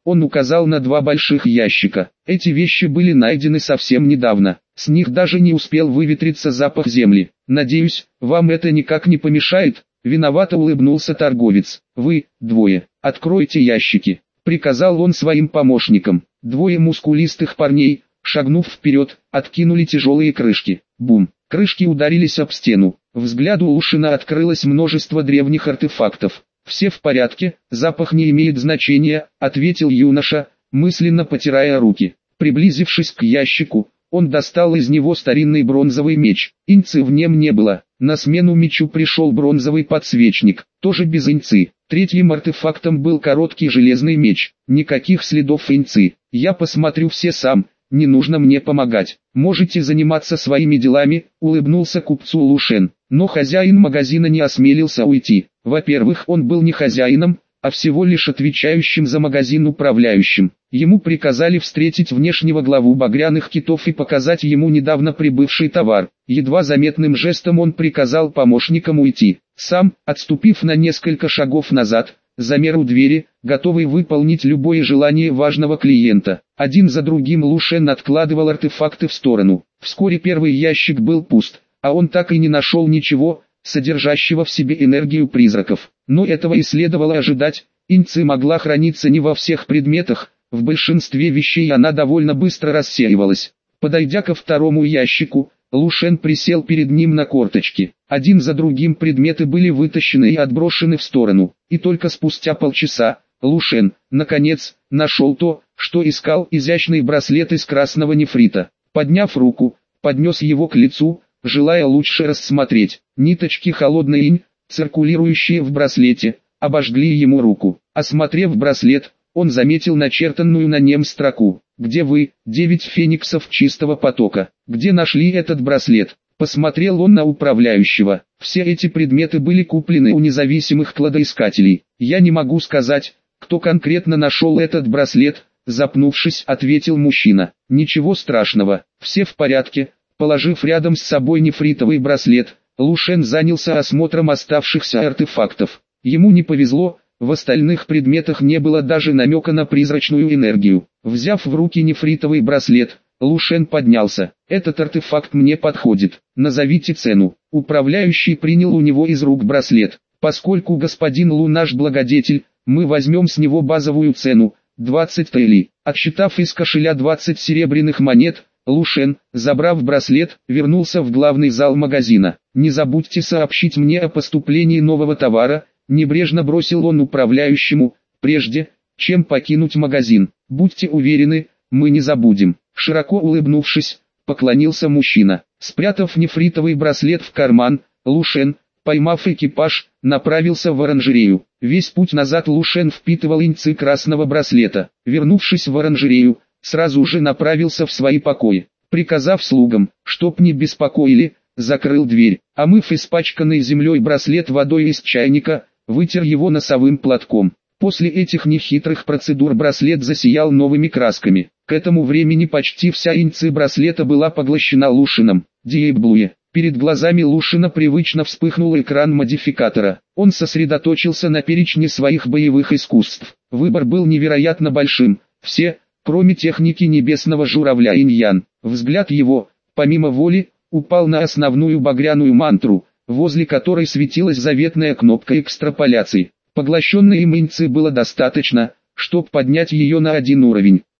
Он указал на два больших ящика. Эти вещи были найдены совсем недавно. С них даже не успел выветриться запах земли. Надеюсь, вам это никак не помешает? Виновато улыбнулся торговец. Вы, двое, откройте ящики, приказал он своим помощникам. Двое мускулистых парней, шагнув вперед, откинули тяжелые крышки. Бум! Крышки ударились об стену. Взгляду Лушина открылось множество древних артефактов. «Все в порядке, запах не имеет значения», — ответил юноша, мысленно потирая руки. Приблизившись к ящику, он достал из него старинный бронзовый меч. Инцы в нем не было. На смену мечу пришел бронзовый подсвечник, тоже без инцы. Третьим артефактом был короткий железный меч. Никаких следов инцы. «Я посмотрю все сам, не нужно мне помогать. Можете заниматься своими делами», — улыбнулся купцу Лушен. Но хозяин магазина не осмелился уйти. Во-первых, он был не хозяином, а всего лишь отвечающим за магазин управляющим. Ему приказали встретить внешнего главу багряных китов и показать ему недавно прибывший товар. Едва заметным жестом он приказал помощникам уйти. Сам, отступив на несколько шагов назад, замер у двери, готовый выполнить любое желание важного клиента. Один за другим Лушен откладывал артефакты в сторону. Вскоре первый ящик был пуст, а он так и не нашел ничего, содержащего в себе энергию призраков. Но этого и следовало ожидать. Инцы могла храниться не во всех предметах, в большинстве вещей она довольно быстро рассеивалась. Подойдя ко второму ящику, Лушен присел перед ним на корточки. Один за другим предметы были вытащены и отброшены в сторону. И только спустя полчаса, Лушен, наконец, нашел то, что искал: изящный браслет из красного нефрита. Подняв руку, поднес его к лицу, желая лучше рассмотреть. Ниточки холодной инь, циркулирующие в браслете, обожгли ему руку. Осмотрев браслет, он заметил начертанную на нем строку: «Где вы, 9 фениксов чистого потока? Где нашли этот браслет?» Посмотрел он на управляющего. Все эти предметы были куплены у независимых кладоискателей. «Я не могу сказать, кто конкретно нашел этот браслет», запнувшись, ответил мужчина. «Ничего страшного, все в порядке». Положив рядом с собой нефритовый браслет, Лушен занялся осмотром оставшихся артефактов. Ему не повезло, в остальных предметах не было даже намека на призрачную энергию. Взяв в руки нефритовый браслет, Лушен поднялся. «Этот артефакт мне подходит, назовите цену». Управляющий принял у него из рук браслет. «Поскольку господин Лу наш благодетель, мы возьмем с него базовую цену, 20 тейли». Отсчитав из кошеля 20 серебряных монет, Лушен, забрав браслет, вернулся в главный зал магазина. «Не забудьте сообщить мне о поступлении нового товара», небрежно бросил он управляющему, прежде, чем покинуть магазин. «Будьте уверены, мы не забудем». Широко улыбнувшись, поклонился мужчина. Спрятав нефритовый браслет в карман, Лушен, поймав экипаж, направился в оранжерею. Весь путь назад Лушен впитывал инцы красного браслета. Вернувшись в оранжерею, сразу же направился в свои покои. Приказав слугам, чтоб не беспокоили, закрыл дверь. Омыв испачканный землей браслет водой из чайника, вытер его носовым платком. После этих нехитрых процедур браслет засиял новыми красками. К этому времени почти вся инцы браслета была поглощена Лушином. Диэблуе. Перед глазами Лушина привычно вспыхнул экран модификатора. Он сосредоточился на перечне своих боевых искусств. Выбор был невероятно большим. Все, кроме техники небесного журавля Инь-Ян. Взгляд его, помимо воли, упал на основную багряную мантру, возле которой светилась заветная кнопка экстраполяции. Поглощенной им инцы было достаточно, чтобы поднять ее на один уровень.